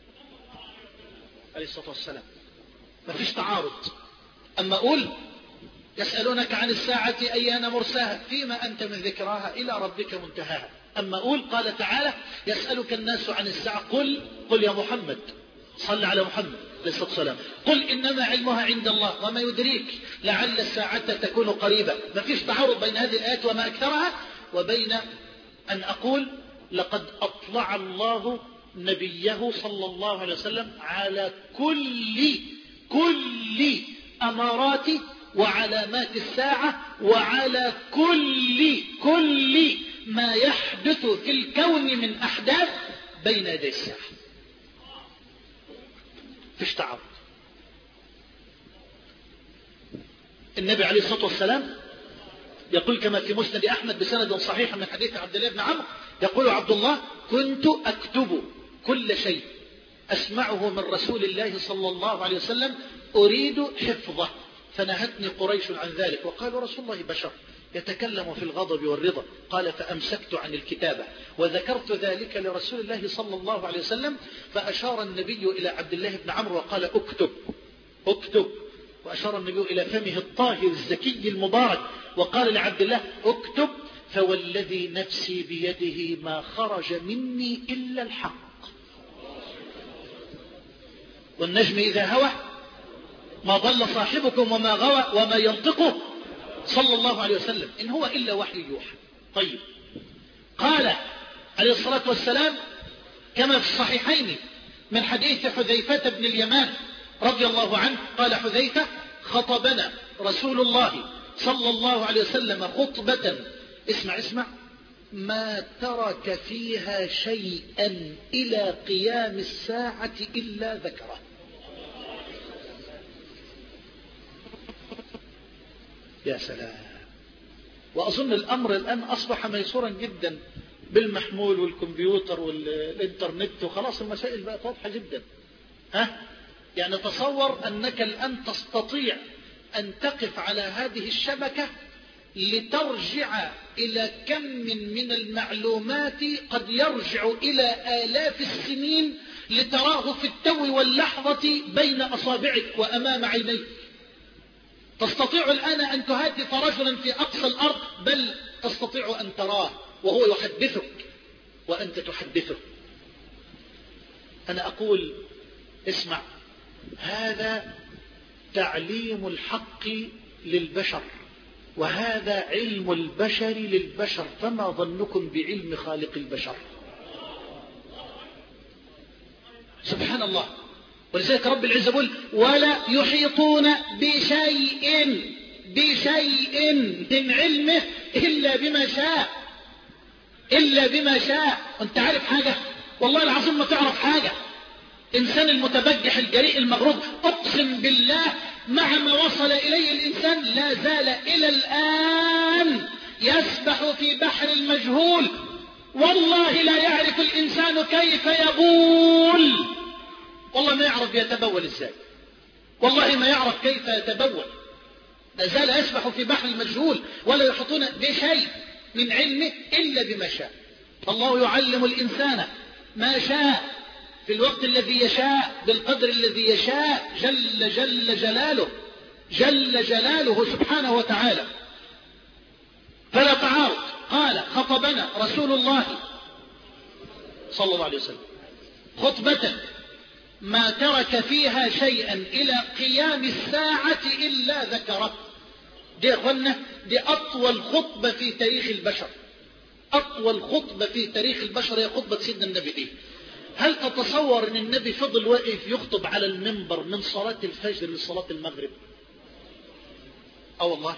عليه الصلاة والسلام. ما فيش تعارض. أما أقول يسألونك عن الساعة أيان مرساها فيما أنت من ذكراها إلى ربك منتهاها. أما أقول قال تعالى: يسألك الناس عن الساعة قل قل يا محمد صل على محمد عليه الصلاة والسلام قل إنما علمها عند الله وما يدريك لعل الساعة تكون قريبة. ما فيش تعارض بين هذه الآيات وما أكثرها وبين أن أقول لقد أطلع الله نبيه صلى الله عليه وسلم على كل كل أمارات وعلامات الساعة وعلى كل كل ما يحدث في الكون من أحداث بين يدي الساعة. فيش تعارض. النبي عليه الصلاة والسلام يقول كما في مسند أحمد بسند صحيح من حديث عبد الله بن عمرو، يقول عبد الله: كنت أكتب كل شيء أسمعه من رسول الله صلى الله عليه وسلم أريد حفظه، فنهتني قريش عن ذلك وقالوا: رسول الله بشر يتكلم في الغضب والرضا. قال: فأمسكت عن الكتابة وذكرت ذلك لرسول الله صلى الله عليه وسلم، فأشار النبي إلى عبد الله بن عمرو وقال: اكتب اكتب، وأشار النبي إلى فمه الطاهر الزكي المبارك وقال لعبد الله: اكتب، فوالذي نفسي بيده ما خرج مني إلا الحق، والنجم إذا هوى ما ضل صاحبكم وما غوى وما ينطقه صلى الله عليه وسلم إن هو إلا وحي يوحى. طيب، قال عليه الصلاة والسلام كما في الصحيحين من حديث حذيفة بن اليمان رضي الله عنه، قال حذيفة: خطبنا رسول الله صلى الله عليه وسلم خطبة، اسمع اسمع، ما ترك فيها شيئا إلى قيام الساعة إلا ذكره. يا سلام. وأظن الأمر الآن أصبح ميسورا جدا بالمحمول والكمبيوتر والإنترنت، وخلاص المسائل بقت واضحة جدا. ها؟ يعني تصور أنك الآن تستطيع أن تقف على هذه الشبكة لترجع إلى كم من المعلومات قد يرجع إلى آلاف السنين لتراه في التو واللحظة بين أصابعك وأمام عينيك. تستطيع الآن أن تهاتف رجلا في أقصى الأرض، بل تستطيع أن تراه وهو يحدثك وأنت تحدثه. أنا أقول: اسمع، هذا تعليم الحق للبشر، وهذا علم البشر للبشر، فما ظنكم بعلم خالق البشر؟ سبحان الله. ولذلك رب العزة يقول: ولا يحيطون بشيء بشيء من علمه إلا بما شاء إلا بما شاء. وانت عارف حاجة؟ والله العظيم ما تعرف حاجة. إنسان المتبجح الجريء المغرور، أقسم بالله مع ما وصل إليه الإنسان لا زال إلى الآن يسبح في بحر المجهول. والله لا يعرف الإنسان كيف يبول، والله ما يعرف يتبول إزاي، والله ما يعرف كيف يتبول. لا زال يسبح في بحر المجهول ولا يحيطون بشيء من علمه إلا بما شاء. الله يعلم الإنسان ما شاء في الوقت الذي يشاء بالقدر الذي يشاء، جل جل جلاله جل جلاله سبحانه وتعالى. فلا تعارض. قال: خطبنا رسول الله صلى الله عليه وسلم خطبة ما ترك فيها شيئا إلى قيام الساعة إلا ذكره. دي يا أخوانا دي أطول خطبة في تاريخ البشر، أطول خطبة في تاريخ البشر هي خطبة سيدنا النبي دي. هل تتصور أن النبي فضل واقف يخطب على المنبر من صلاة الفجر لصلاة المغرب؟ أه والله،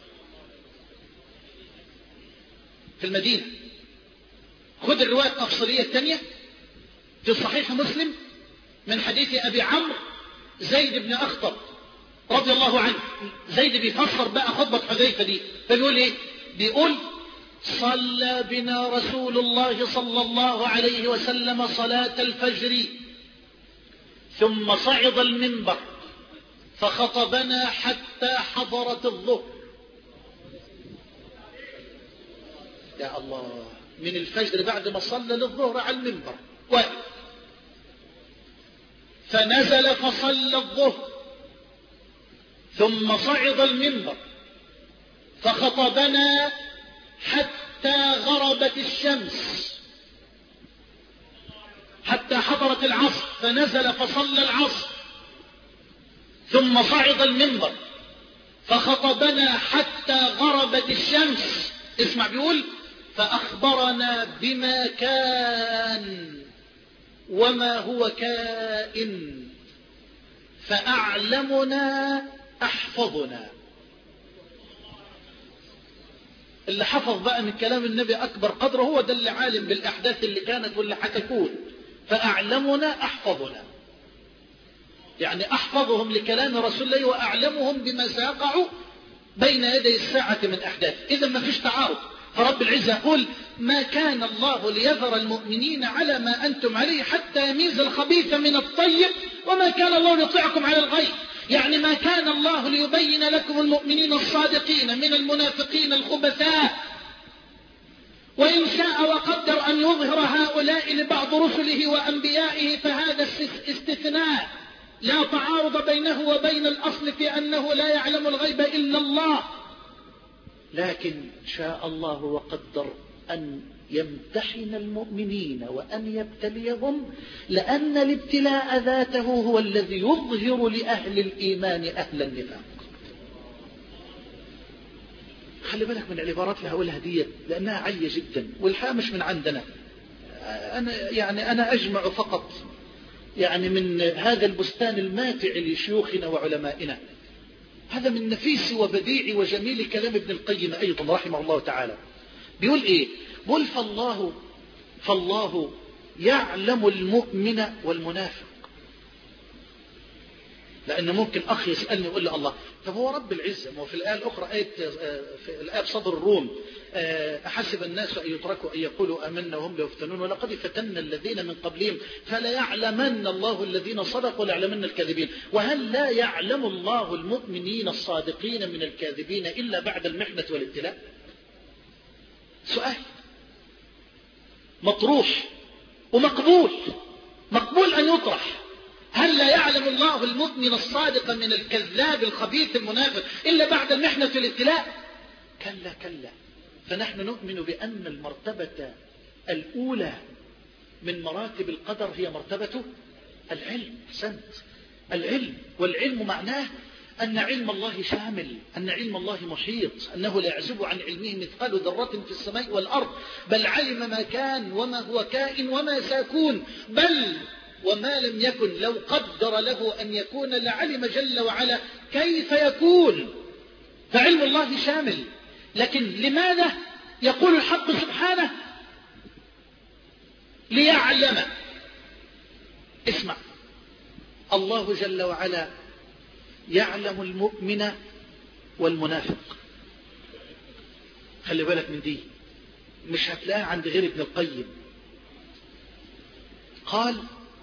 في المدينة. خذ الرواية التفصيلية الثانية في صحيح مسلم من حديث أبي عمرو زيد بن أخطب رضي الله عنه. زيد بيفسر بقى خطبة حذيفة دي، فبيقول إيه؟ بيقول: صلى بنا رسول الله صلى الله عليه وسلم صلاة الفجر، ثم صعد المنبر فخطبنا حتى حضرت الظهر. يا الله، من الفجر بعد ما صلى للظهر على المنبر واقف، فنزل فصلى الظهر، ثم صعد المنبر فخطبنا حتى غربت الشمس، حتى حضرت العصر، فنزل فصلى العصر، ثم صعد المنبر فخطبنا حتى غربت الشمس. اسمع، بيقول: فأخبرنا بما كان وما هو كائن، فأعلمنا أحفظنا. اللي حفظ بقى من كلام النبي أكبر قدره هو ده اللي عالم بالأحداث اللي كانت واللي حتكون. فأعلمنا أحفظنا، يعني أحفظهم لكلام رسول الله وأعلمهم بما سيقع بين يدي الساعة من أحداث. إذا ما فيش تعارض. فرب العزة يقول ما كان الله ليذر المؤمنين على ما أنتم عليه حتى يميز الخبيث من الطيب وما كان الله ليطلعكم على الغيب. يعني ما كان الله ليبين لكم المؤمنين الصادقين من المنافقين الخبثاء، وإن شاء وقدر أن يظهر هؤلاء لبعض رسله وأنبيائه فهذا استثناء لا تعارض بينه وبين الأصل في أنه لا يعلم الغيب إلا الله. لكن شاء الله وقدر أن يمتحن المؤمنين وأن يبتليهم، لأن الابتلاء ذاته هو الذي يظهر لأهل الإيمان أهل النفاق. خلي بالك من العبارات اللي هقولها دي لأنها عالية جدا، والحقيقة مش من عندنا. أنا يعني أنا أجمع فقط يعني من هذا البستان الماتع لشيوخنا وعلمائنا. هذا من نفيس وبديع وجميل كلام ابن القيم أيضا رحمه الله تعالى. بيقول إيه؟ بيقول فالله فالله يعلم المؤمن والمنافق. لأن ممكن أخ يسألني يقول لي الله طب هو رب العزة ما هو في الآية الأخرى آية في الآية صدر الروم أحسب الناس أن يتركوا أن يقولوا آمنا وهم لا يفتنون ولقد فتنا الذين من قبلهم فلا يعلمن الله الذين صدقوا ولا يعلمن الكاذبين. وهل لا يعلم الله المؤمنين الصادقين من الكاذبين إلا بعد المحنة والابتلاء؟ سؤال مطروح ومقبول، مقبول أن يطرح. هل لا يعلم الله المؤمن الصادق من الكذاب الخبيث المنافق إلا بعد المحنة والابتلاء؟ كلا كلا. فنحن نؤمن بأن المرتبة الأولى من مراتب القدر هي مرتبة العلم. أحسنت. العلم، والعلم معناه أن علم الله شامل، أن علم الله محيط، أنه لا يعزب عن علمه مثقال ذرة في السماء والأرض، بل علم ما كان وما هو كائن وما سيكون، بل وما لم يكن لو قدر له أن يكون لعلم جل وعلا كيف يكون. فعلم الله شامل. لكن لماذا يقول الحق سبحانه ليعلم؟ اسمع، الله جل وعلا يعلم المؤمن والمنافق. خلي بالك من دي، مش هتلاقيها عند غير ابن القيم. قال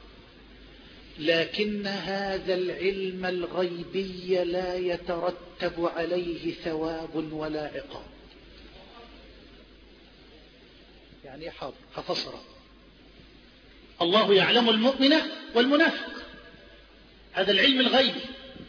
لكن هذا العلم الغيبي لا يترتب عليه ثواب ولا عقاب. يعني حاضر هفسر. الله يعلم المؤمن والمنافق، هذا العلم الغيبي،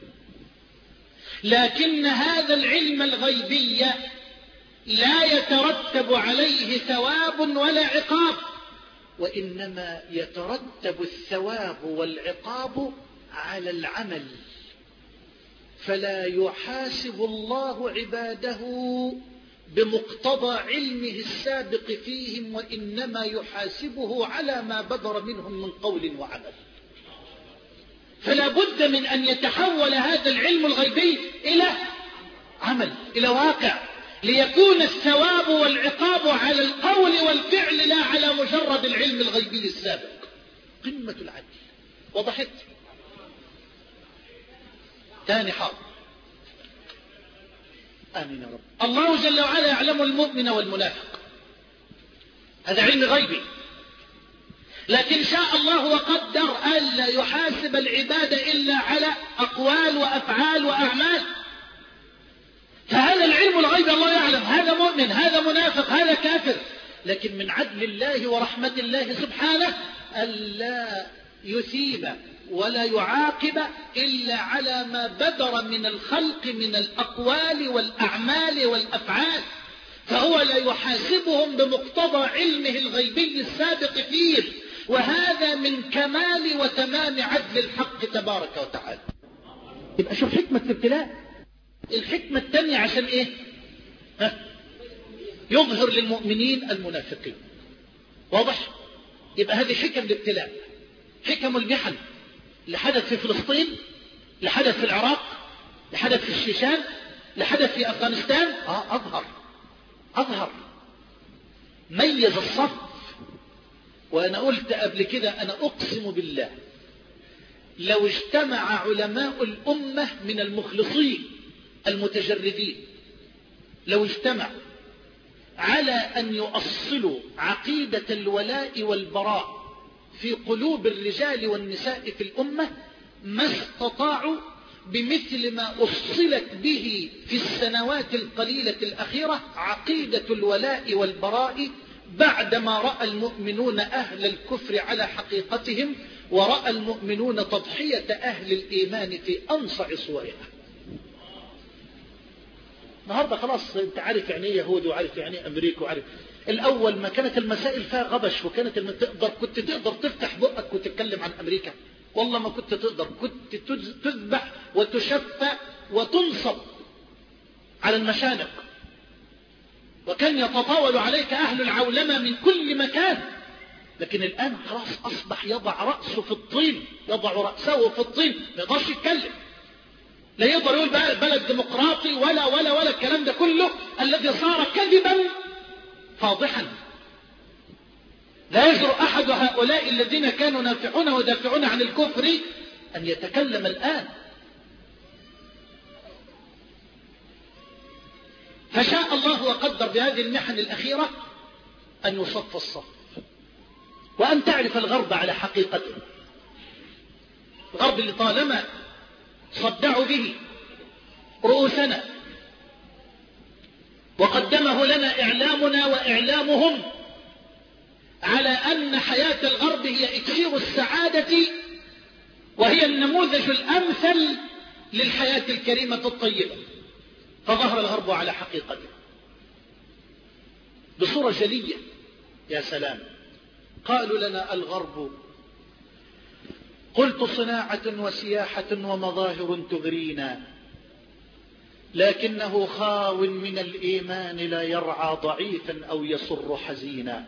لكن هذا العلم الغيبي لا يترتب عليه ثواب ولا عقاب، وإنما يترتب الثواب والعقاب على العمل. فلا يحاسب الله عباده بمقتضى علمه السابق فيهم، وإنما يحاسبه على ما بدر منهم من قول وعمل. فلا بد من أن يتحول هذا العلم الغيبي إلى عمل، إلى واقع، ليكون الثواب والعقاب على القول والفعل لا على مجرد العلم الغيبي السابق. قمة العدل. وضحت؟ ثاني حاضر. آمين يا رب. الله جل وعلا يعلم المؤمن والمنافق، هذا علم غيبي، لكن شاء الله وقدر ألا يحاسب العباد إلا على أقوال وأفعال وأعمال. فهذا العلم الغيبي الله يعلم هذا مؤمن هذا منافق هذا كافر، لكن من عدل الله ورحمة الله سبحانه ألا يثيب ولا يعاقب إلا على ما بدر من الخلق من الأقوال والأعمال والأفعال. فهو لا يحاسبهم بمقتضى علمه الغيبي السابق فيه، وهذا من كمال وتمام عدل الحق تبارك وتعالى. يبقى شوف حكمة الابتلاء. الحكمة الثانية عشان ايه؟ ها؟ يظهر للمؤمنين المنافقين. واضح؟ يبقى هذه حكم الابتلاء، حكم المحن اللي حدث في فلسطين، اللي حدث في العراق، اللي حدث في الشيشان، اللي حدث في أفغانستان. آه أظهر أظهر ميز الصف. وأنا قلت قبل كده، أنا أقسم بالله لو اجتمع علماء الأمة من المخلصين المتجردين لو اجتمعوا على أن يؤصلوا عقيدة الولاء والبراء في قلوب الرجال والنساء في الأمة ما استطاعوا بمثل ما أصلت به في السنوات القليلة الأخيرة عقيدة الولاء والبراء بعدما رأى المؤمنون أهل الكفر على حقيقتهم ورأى المؤمنون تضحية أهل الإيمان في أنصع صورها. النهارده خلاص انت عارف يعني ايه يهود وعارف يعني ايه امريكا وعارف. الاول ما كانت المسائل فيها غبش وكانت تقدر كنت تقدر تفتح بقك وتتكلم عن امريكا، والله ما كنت تقدر، كنت تذبح وتشفى وتنصب على المشانق، وكان يتطاول عليك اهل العولمه من كل مكان. لكن الان خلاص اصبح يضع راسه في الطين، يضع راسه في الطين، ما يقدرش يتكلم، لا يقدر يقول بقى بلد ديمقراطي ولا ولا ولا الكلام ده كله الذي صار كذبا فاضحا. لا يجرؤ أحد هؤلاء الذين كانوا نافعون ودافعون عن الكفر أن يتكلم الآن. فشاء الله وقدر بهذه المحن الأخيرة أن يصف الصف وأن تعرف الغرب على حقيقته. الغرب اللي طالما صدعوا به رؤوسنا وقدمه لنا إعلامنا وإعلامهم على أن حياة الغرب هي إكسير السعادة وهي النموذج الأمثل للحياة الكريمة الطيبة، فظهر الغرب على حقيقته بصورة جلية. يا سلام، قالوا لنا الغرب قلت صناعة وسياحة ومظاهر تغرينا، لكنه خاو من الإيمان لا يرعى ضعيفا أو يسر حزينا.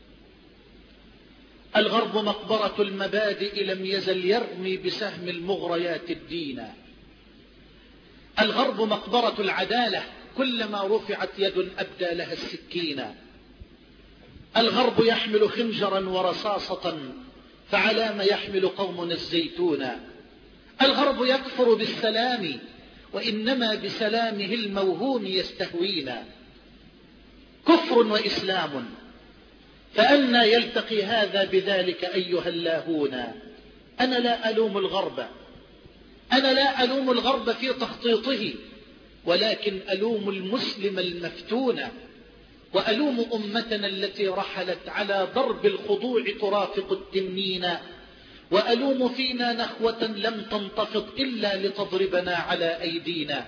الغرب مقبرة المبادئ لم يزل يرمي بسهم المغريات الدينا. الغرب مقبرة العدالة كلما رفعت يد أبدى لها السكينا. الغرب يحمل خنجرا ورصاصة فعلى ما يحمل قومنا الزيتون. الغرب يكفر بالسلام وإنما بسلامه الموهوم يستهوينا. كفر وإسلام فأنى يلتقي هذا بذلك أيها اللاهون. أنا لا ألوم الغرب، أنا لا ألوم الغرب في تخطيطه، ولكن ألوم المسلم المفتون، وألوم أمتنا التي رحلت على ضرب الخضوع ترافق التنين، وألوم فينا نخوة لم تنتفض إلا لتضربنا على أيدينا.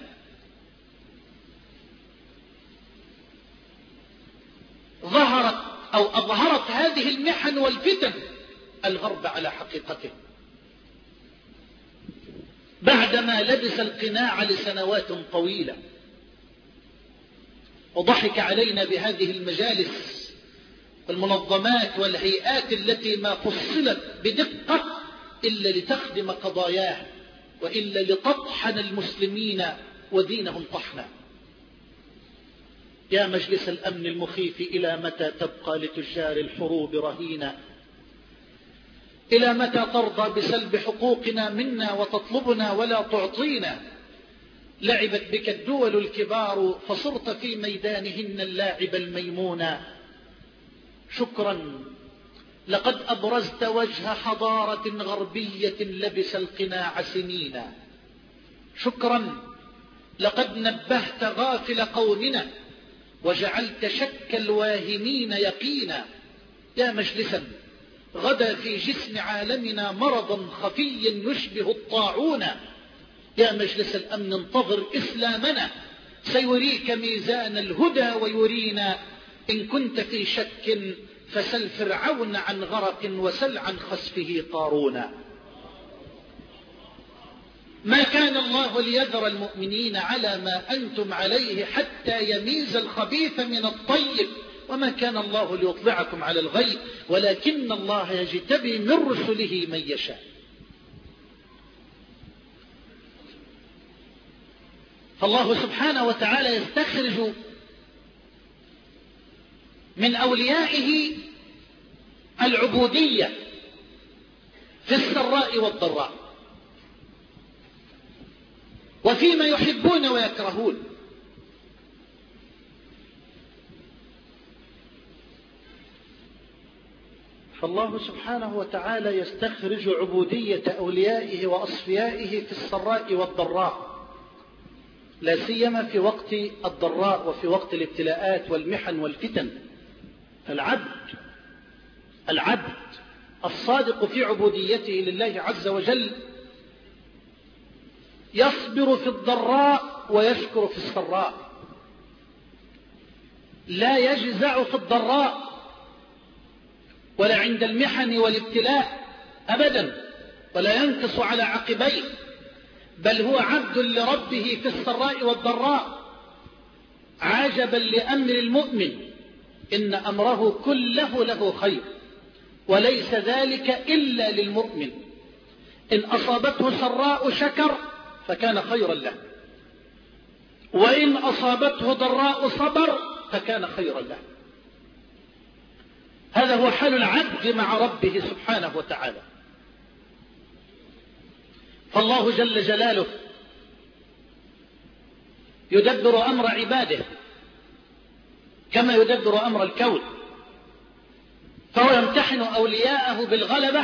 ظهرت أو أظهرت هذه المحن والفتن الغرب على حقيقته بعدما لبس القناع لسنوات طويلة، وضحك علينا بهذه المجالس والمنظمات والهيئات التي ما فصلت بدقة إلا لتخدم قضاياه وإلا لتطحن المسلمين ودينهم طحنا. يا مجلس الأمن المخيف، إلى متى تبقى لتجار الحروب رهينا؟ إلى متى ترضى بسلب حقوقنا منا وتطلبنا ولا تعطينا؟ لعبت بك الدول الكبار فصرت في ميدانهن اللاعب الميمونا. شكرا، لقد أبرزت وجه حضارة غربية لبس القناع سنينا. شكرا، لقد نبهت غافل قومنا وجعلت شك الواهمين يقينا. يا مجلسا غدا في جسم عالمنا مرضا خفي يشبه الطاعون. يا مجلس الأمن انتظر إسلامنا سيريك ميزان الهدى ويرينا. إن كنت في شك فسل فرعون عن غرق وسل عن خسفه قارون. ما كان الله ليذر المؤمنين على ما أنتم عليه حتى يميز الخبيث من الطيب، وما كان الله ليطلعكم على الغيب ولكن الله يجتبي من رسله من يشاء. فالله سبحانه وتعالى يستخرج من أوليائه العبودية في السراء والضراء. وفيما يحبون ويكرهون. فالله سبحانه وتعالى يستخرج عبودية أوليائه وأصفيائه في السراء والضراء، لا سيما في وقت الضراء وفي وقت الابتلاءات والمحن والفتن. العبد العبد الصادق في عبوديته لله عز وجل يصبر في الضراء ويشكر في السراء، لا يجزع في الضراء ولا عند المحن والابتلاء أبدا، ولا ينكص على عقبيه، بل هو عبد لربه في السراء والضراء. عجبا لأمر المؤمن، إن أمره كله له خير، وليس ذلك إلا للمؤمن. إن أصابته سراء شكر فكان خيرا له، وإن أصابته ضراء صبر فكان خيرا له. هذا هو حال العبد مع ربه سبحانه وتعالى. فالله جل جلاله يدبر أمر عباده كما يدبر أمر الكون، فهو يمتحن أولياءه بالغلبة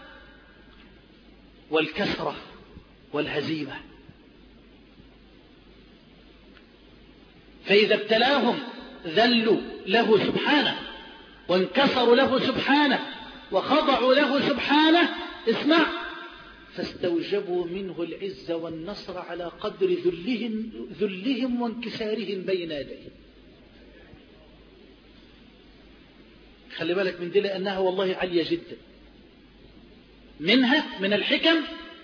والكسرة والهزيمة. فإذا ابتلاهم ذلوا له سبحانه وانكسروا له سبحانه وخضعوا له سبحانه، اسمع، فاستوجبوا منه العز والنصر على قدر ذلهم, ذلهم وانكسارهم بين يديه. خلي بالك من دي، لأنها والله عالية جدا. منها من الحكم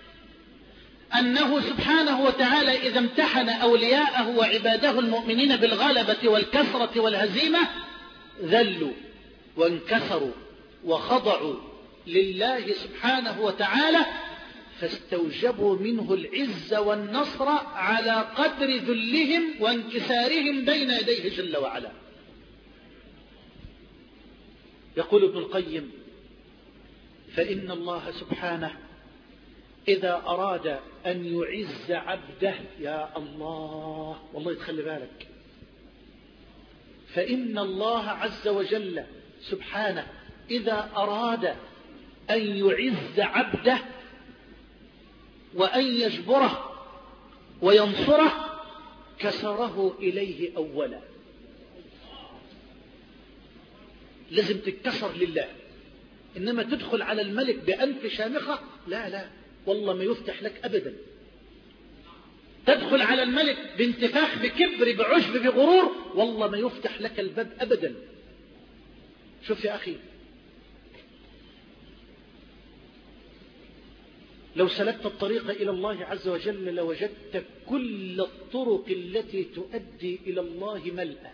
أنه سبحانه وتعالى إذا امتحن أولياءه وعباده المؤمنين بالغلبة والكسرة والهزيمة ذلوا وانكسروا وخضعوا لله سبحانه وتعالى، فاستوجبوا منه العز والنصر على قدر ذلهم وانكسارهم بين يديه جل وعلا. يقول ابن القيم: فإن الله سبحانه إذا أراد أن يعز عبده، يا الله والله تخلي بالك، فإن الله عز وجل سبحانه إذا أراد أن يعز عبده وأن يجبره وينصره كسره إليه أولا. لازم تتكسر لله، إنما تدخل على الملك بأنف شامخة، لا لا والله ما يفتح لك أبدا. تدخل على الملك بانتفاخ بكبر بعجب بغرور، والله ما يفتح لك الباب أبدا. شوف يا أخي، لو سلكت الطريق إلى الله عز وجل لوجدت كل الطرق التي تؤدي إلى الله ملأى.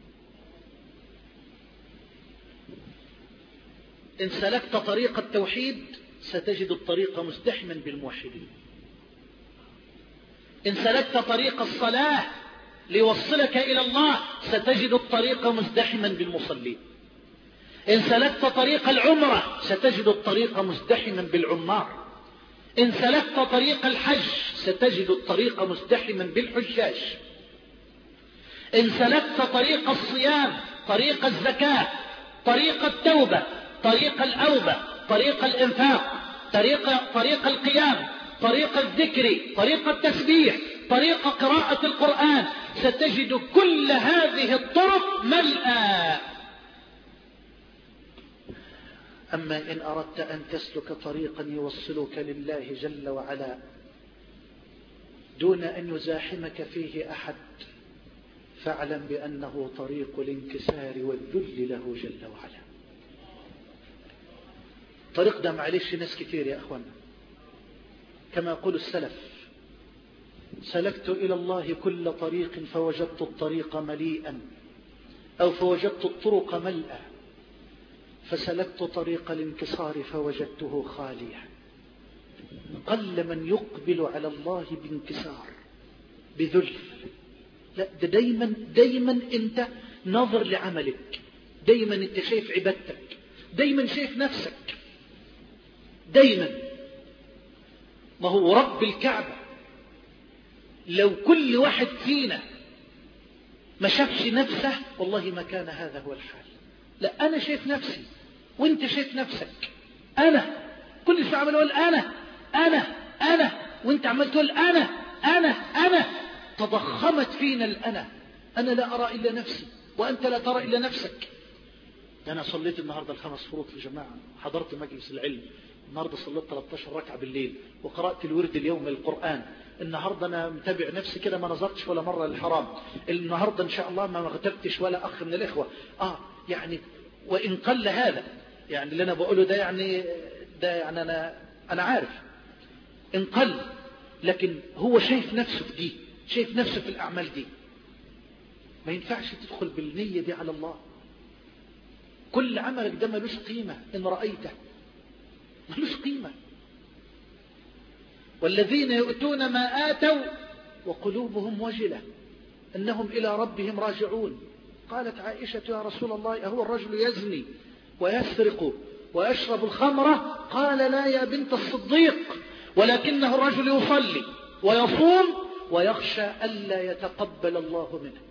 إن سلكت طريق التوحيد ستجد الطريق مزدحما بالموحدين. إن سلكت طريق الصلاة ليوصلك إلى الله ستجد الطريق مزدحما بالمصلين. إن سلكت طريق العمرة ستجد الطريق مزدحما بالعمار. إن سلكت طريق الحج ستجد الطريق مزدحما بالحجاج. إن سلكت طريق الصيام، طريق الزكاة، طريق التوبة، طريق الأوبة، طريق الإنفاق، طريق, طريق القيام، طريق الذكر، طريق التسبيح، طريق قراءة القرآن، ستجد كل هذه الطرق ملأى. أما إن أردت أن تسلك طريقا يوصلك لله جل وعلا دون أن يزاحمك فيه أحد، فاعلم بأنه طريق الانكسار والذل له جل وعلا. طريق ده معلش ناس كتير يا أخوانا، كما يقول السلف: سلكت إلى الله كل طريق فوجدت الطريق مليئا، أو فوجدت الطرق ملأى، فسلكت طريق الانكسار فوجدته خاليا. قل من يقبل على الله بانكسار بذل، لا ده دايما دايما انت ناظر لعملك، دايما انت شايف عبادتك، دايما شايف نفسك، دايما. ما هو رب الكعبة لو كل واحد فينا ما شافش نفسه والله ما كان هذا هو الحال. لا، أنا شايف نفسي وانت شايف نفسك. أنا كل شيء عمال أقول أنا أنا أنا وانت عمال تقول أنا أنا أنا. تضخمت فينا الأنا. أنا لا أرى إلا نفسي وأنت لا ترى إلا نفسك. أنا صليت النهاردة الخمس فروض في جماعة، حضرت مجلس العلم النهاردة، صليت ثلاثة عشر ركعة بالليل، وقرأت الورد اليوم القرآن. النهاردة أنا متابع نفسي كده، ما نظرتش ولا مرة للحرام. النهاردة إن شاء الله ما اغتبتش ولا أخ من الإخوة. آه يعني وإن قل هذا، يعني اللي أنا بقوله ده يعني ده يعني أنا أنا عارف إن قل، لكن هو شايف نفسه في دي، شايف نفسه في الأعمال دي. ما ينفعش تدخل بالنية دي على الله. كل عملك ده ملوش قيمة إن رأيته، ملوش قيمة. والذين يؤتون ما آتوا وقلوبهم وجلة أنهم إلى ربهم راجعون. قالت عائشة يا رسول الله أهو الرجل يزني ويسرق ويشرب الخمر؟ قال لا يا بنت الصديق، ولكنه الرجل يصلي ويصوم ويخشى ألا يتقبل الله منه.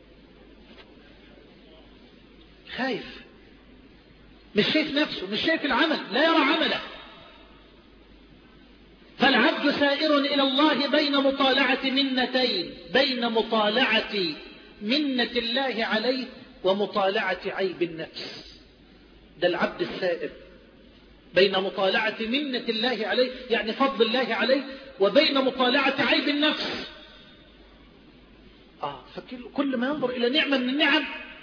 خايف، مش شايف نفسه، مش شايف العمل، لا يرى عمله. فالعبد سائر إلى الله بين مطالعة منتين، بين مطالعة منة الله عليه ومطالعة عيب النفس. ده العبد السائر بين مطالعة منة الله عليه يعني فضل الله عليه، وبين مطالعة عيب النفس. آه فكل ما ينظر إلى نعمة من النعم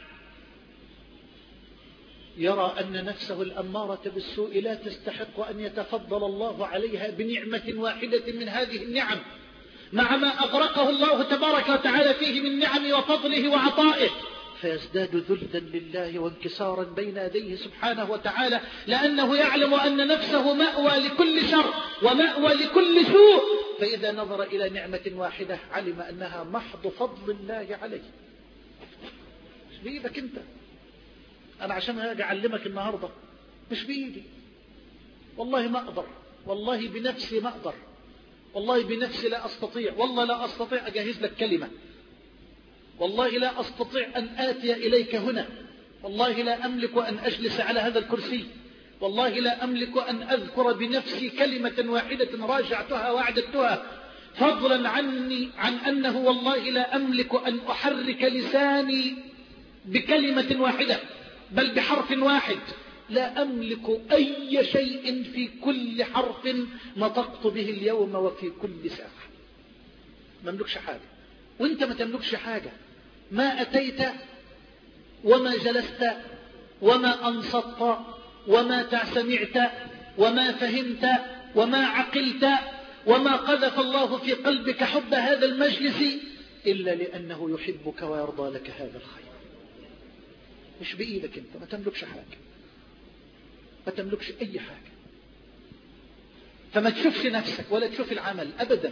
يرى أن نفسه الأمارة بالسوء لا تستحق أن يتفضل الله عليها بنعمة واحدة من هذه النعم، مع ما أغرقه الله تبارك وتعالى فيه من نعم وفضله وعطائه، فيزداد ذلا لله وانكسارا بين يديه سبحانه وتعالى، لأنه يعلم أن نفسه مأوى لكل شر ومأوى لكل سوء. فإذا نظر إلى نعمة واحدة علم أنها محض فضل الله عليه. مش بإيدك أنت. أنا عشان أجي أعلمك النهاردة مش بإيدي، والله ما أقدر، والله بنفسي ما أقدر، والله بنفسي لا أستطيع، والله لا أستطيع أجهز لك كلمة، والله لا أستطيع أن آتي إليك هنا، والله لا أملك أن أجلس على هذا الكرسي، والله لا أملك أن أذكر بنفسي كلمة واحدة راجعتها وعددتها، فضلا عني عن أنه والله لا أملك أن أحرك لساني بكلمة واحدة بل بحرف واحد. لا أملك أي شيء في كل حرف نطقت به اليوم وفي كل ساعة. ما أملكش حاجة، وانت ما تملكش حاجة. ما أتيت وما جلست وما أنصت وما سمعت وما فهمت وما عقلت وما قذف الله في قلبك حب هذا المجلس إلا لأنه يحبك ويرضى لك هذا الخير. مش بإيدك انت، ما تملكش حاجة، ما تملكش أي حاجة. فما تشوفش نفسك ولا تشوف العمل أبدا.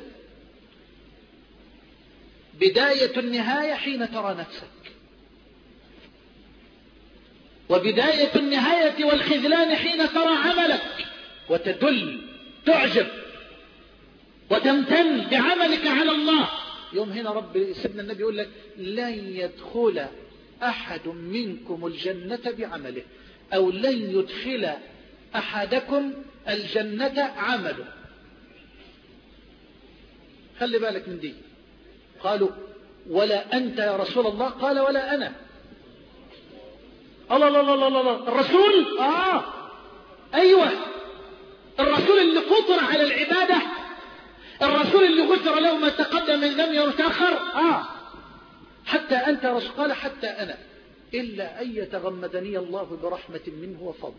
بداية النهاية حين ترى نفسك، وبداية النهاية والخذلان حين ترى عملك وتدل تعجب وتمتن بعملك على الله. يوم هنا رب سيدنا النبي يقول لك لن يدخل أحد منكم الجنة بعمله، أو لن يدخل أحدكم الجنة عمله. خلي بالك من دي. قالوا ولا أنت يا رسول الله؟ قال ولا أنا. الله الله الله الله الله الرسول آه أيوة الرسول اللي فطر على العبادة، الرسول اللي غفر له ما تقدم من ذنبه وتأخر. آه حتى أنت يا رسول؟ قال حتى أنا، إلا أن يتغمدني الله برحمة منه وفضل.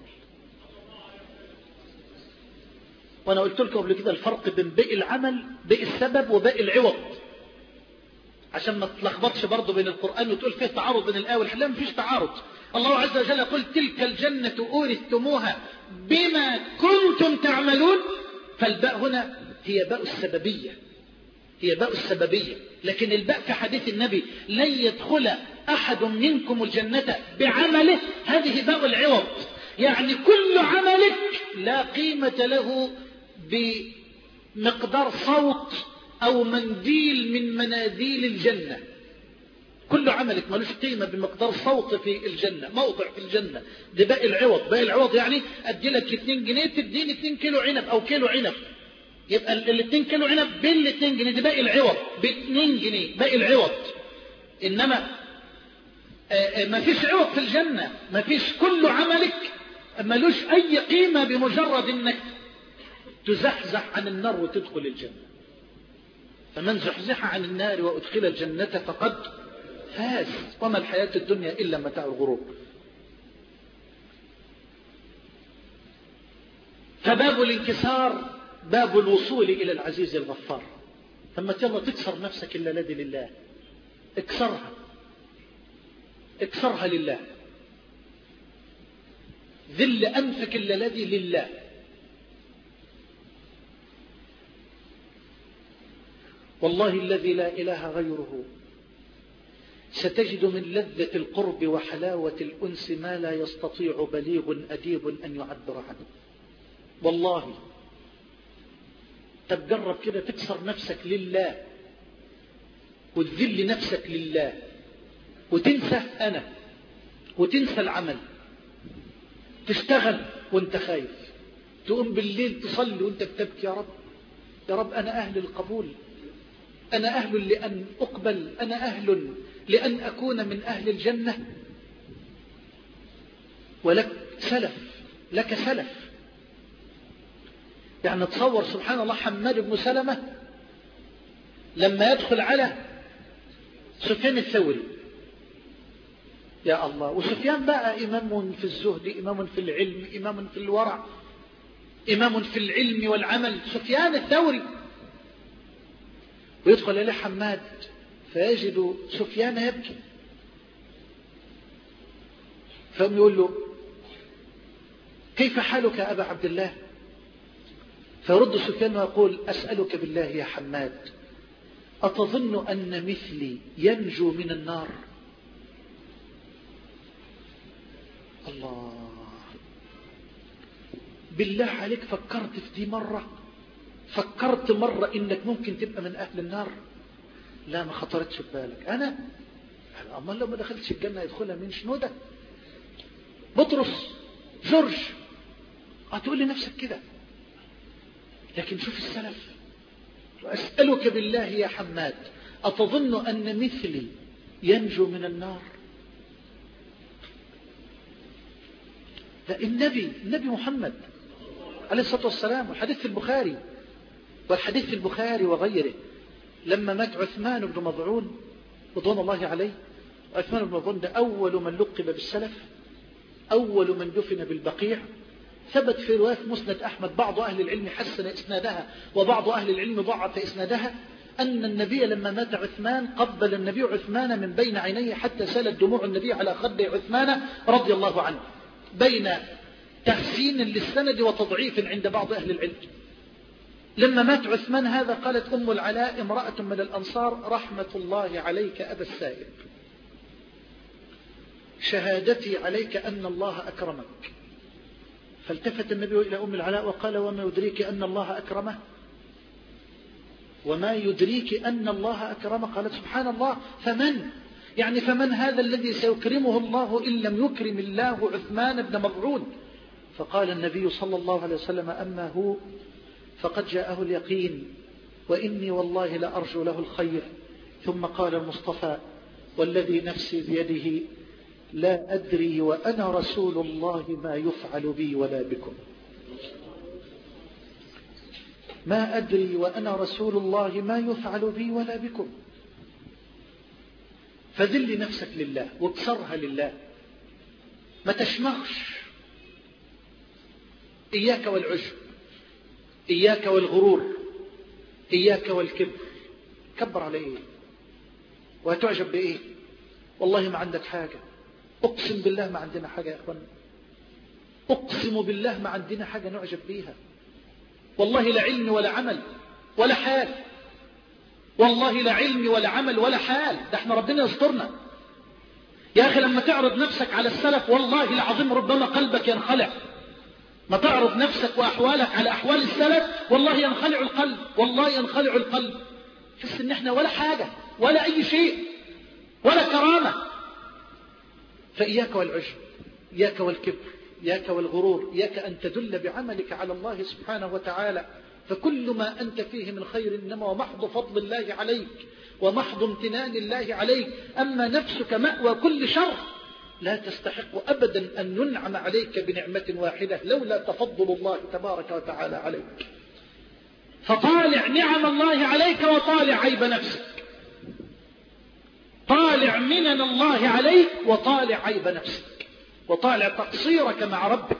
وأنا قلت لكم قبل كده الفرق بين باقي العمل، باقي السبب وباقي العوض، عشان ما تلخبطش برضه بين القرآن وتقول فيه تعارض بين الآية والحديث. لا، مفيش تعارض. الله عز وجل يقول تلك الجنة أورثتموها بما كنتم تعملون. فالباء هنا هي باء السببية، هي باء السببية. لكن الباء في حديث النبي لن يدخل أحد منكم الجنة بعمله، هذه باء العوض. يعني كل عملك لا قيمة له بمقدار صوت أو منديل من مناديل الجنة. كل عملك ملوش قيمة بمقدار صوت في الجنة، موضع في الجنة. ده باقي العوض. باقي العوض يعني أدي لك اتنين جنيه تديني اتنين كيلو عنب أو كيلو عنب، يبقى الاتنين كيلو عنب بالاتنين جنيه، ده باقي العوض باتنين جنيه، باقي العوض. إنما ما فيش عوض في الجنة، ما فيش. كل عملك ملوش أي قيمة بمجرد إنك تزحزح عن النار وتدخل الجنة. فمن زحزح عن النار وأدخل الجنة فقد فاز، وما الحياة الدنيا إلا متاع الغرور. فباب الانكسار باب الوصول إلى العزيز الغفار. لما يلا تكسر نفسك إلا الذي لله، اكسرها، اكسرها لله. ذل أنفك إلا الذي لله. والله الذي لا إله غيره ستجد من لذة القرب وحلاوة الأنس ما لا يستطيع بليغ أديب أن يعبر عنه. والله تجرب كده تكسر نفسك لله وتذل نفسك لله وتنسى أنا وتنسى العمل، تشتغل وانت خايف، تقوم بالليل تصلي وانت بتبكي، يا رب يا رب أنا أهل القبول، أنا أهل لأن أقبل، أنا أهل لأن أكون من أهل الجنة. ولك سلف، لك سلف. يعني تصور سبحان الله حماد بن سلمة لما يدخل على سفيان الثوري، يا الله. وسفيان بقى إمام في الزهد، إمام في العلم، إمام في الورع، إمام في العلم والعمل، سفيان الثوري. ويدخل إليه حماد فيجد سفيان يبكي، فهم يقول له كيف حالك يا أبا عبد الله؟ فيرد سفيان ويقول أسألك بالله يا حماد أتظن أن مثلي ينجو من النار؟ الله، بالله عليك فكرت في دي مرة؟ فكرت مرة إنك ممكن تبقى من أهل النار؟ لا، ما خطرتش ببالك. أنا أما لو ما دخلتش الجنة يدخلها مين؟ شنودة، بطرس، جورج. هتقول لنفسك كده، لكن شوف السلف. وأسألك بالله يا حماد أتظن أن مثلي ينجو من النار؟ لا، النبي النبي محمد عليه الصلاة والسلام، والحديث في البخاري، والحديث في البخاري وغيره، لما مات عثمان بن مظعون رضوان الله عليه. عثمان بن مظعون ده أول من لقب بالسلف، أول من دفن بالبقيع. ثبت في رواية مسند أحمد، بعض أهل العلم حسن إسنادها وبعض أهل العلم ضعف إسنادها، أن النبي لما مات عثمان قبل النبي عثمان من بين عينيه حتى سالت دموع النبي على خد عثمان رضي الله عنه، بين تحسين للسند وتضعيف عند بعض أهل العلم. لما مات عثمان هذا قالت أم العلاء امرأة من الأنصار رحمة الله عليك أبا السائب، شهادتي عليك أن الله أكرمك. فالتفت النبي إلى أم العلاء وقال وما يدريك أن الله أكرمه؟ وما يدريك أن الله أكرمه؟ قالت سبحان الله، فمن؟ يعني فمن هذا الذي سيكرمه الله إن لم يكرم الله عثمان بن مظعون؟ فقال النبي صلى الله عليه وسلم أما هو فقد جاءه اليقين وإني والله لأرجو له الخير. ثم قال المصطفى والذي نفسي بيده لا أدري وأنا رسول الله ما يفعل بي ولا بكم، ما أدري وأنا رسول الله ما يفعل بي ولا بكم. فذل نفسك لله واكسرها لله، ما تشمخش. إياك والعجب، إياك والغرور، إياك والكبر. كبر على إيه وهتعجب بإيه؟ والله ما عندك حاجة، أقسم بالله ما عندنا حاجة يا أخوان، أقسم بالله ما عندنا حاجة نعجب بيها. والله لا علم ولا عمل ولا حال، والله لا علم ولا عمل ولا حال. ده احنا ربنا يسترنا يا أخي. لما تعرض نفسك على السلف والله العظيم ربما قلبك ينخلع. ما تعرض نفسك وأحوالك على أحوال السلف والله ينخلع القلب، والله ينخلع القلب. حس ان احنا ولا حاجة ولا اي شيء ولا كرامة. فإياك والعجب، إياك والكبر، إياك والغرور، إياك أن تدل بعملك على الله سبحانه وتعالى. فكل ما أنت فيه من خير إنما ومحض فضل الله عليك ومحض امتنان الله عليك. أما نفسك مأوى كل شر، لا تستحق أبدا أن ينعم عليك بنعمة واحدة لولا تفضل الله تبارك وتعالى عليك. فطالع نعم الله عليك وطالع عيب نفسك، طالع منن الله عليك وطالع عيب نفسك وطالع تقصيرك مع ربك.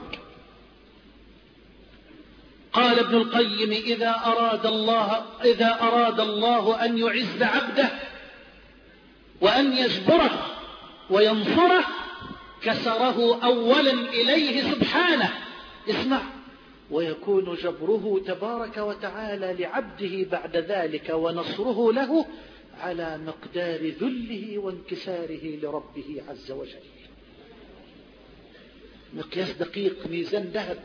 قال ابن القيم إذا أراد الله, إذا أراد الله أن يعز عبده وأن يجبره وينصره كسره أولا إليه سبحانه. اسمع، ويكون جبره تبارك وتعالى لعبده بعد ذلك ونصره له على مقدار ذله وانكساره لربه عز وجل. مقياس دقيق، ميزان ذهب.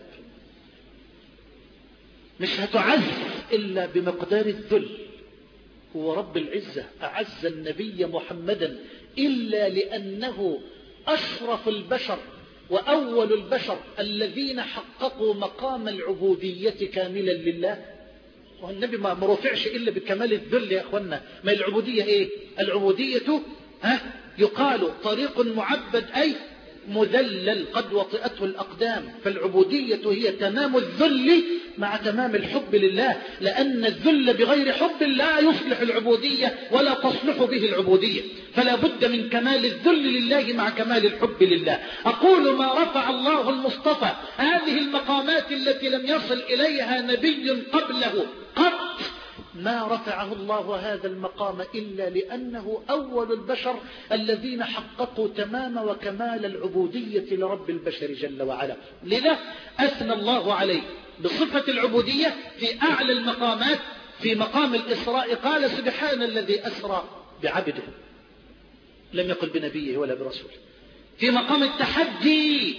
مش هتعز إلا بمقدار الذل. هو رب العزة أعز النبي محمدا إلا لأنه أشرف البشر وأول البشر الذين حققوا مقام العبودية كاملا لله. والنبي ما مرفعش إلا بكمال الذل يا أخوانا. ما العبودية إيه؟ العبودية ها يقال طريق معبد أي مذلل قد وطئته الأقدام. فالعبودية هي تمام الذل مع تمام الحب لله، لأن الذل بغير حب لا يصلح العبودية ولا تصلح به العبودية. فلا بد من كمال الذل لله مع كمال الحب لله. أقول ما رفع الله المصطفى هذه المقامات التي لم يصل إليها نبي قبله قط، ما رفعه الله هذا المقام إلا لأنه أول البشر الذين حققوا تمام وكمال العبودية لرب البشر جل وعلا. لذا أثنى الله عليه بصفة العبودية في أعلى المقامات. في مقام الإسراء قال سبحان الذي أسرى بعبده، لم يقل بنبيه ولا برسوله. في مقام التحدي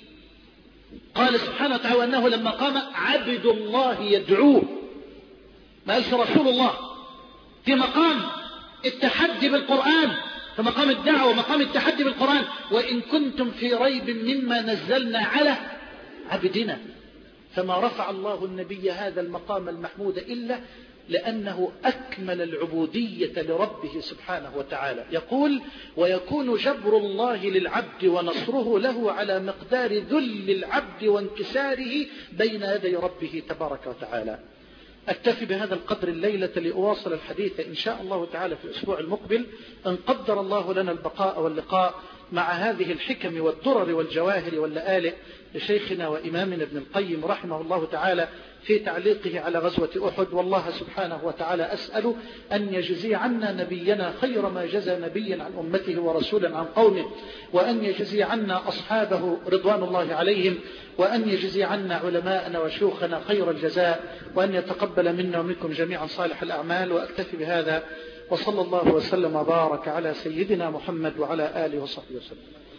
قال سبحانه وتعالى أنه لما قام عبد الله يدعوه، ما قالش رسول الله. في مقام التحدي بالقرآن، في مقام الدعوة ومقام التحدي بالقرآن وإن كنتم في ريب مما نزلنا على عبدنا. فما رفع الله النبي هذا المقام المحمود إلا لأنه أكمل العبودية لربه سبحانه وتعالى. يقول ويكون جبر الله للعبد ونصره له على مقدار ذل العبد وانكساره بين يدي ربه تبارك وتعالى. أكتفي بهذا القدر الليلة لأواصل الحديث إن شاء الله تعالى في الأسبوع المقبل إن قدر الله لنا البقاء واللقاء مع هذه الحكم والدرر والجواهر واللآلئ لشيخنا وإمامنا ابن القيم رحمه الله تعالى في تعليقه على غزوة أحد. والله سبحانه وتعالى أسأل أن يجزي عنا نبينا خير ما جزى نبيا عن أمته ورسولا عن قومه، وأن يجزي عنا أصحابه رضوان الله عليهم، وأن يجزي عنا علماءنا وشيوخنا خير الجزاء، وأن يتقبل منا ومنكم جميعا صالح الأعمال. وأكتفي بهذا وصلى الله وسلم وبارك على سيدنا محمد وعلى آله وصحبه وسلم.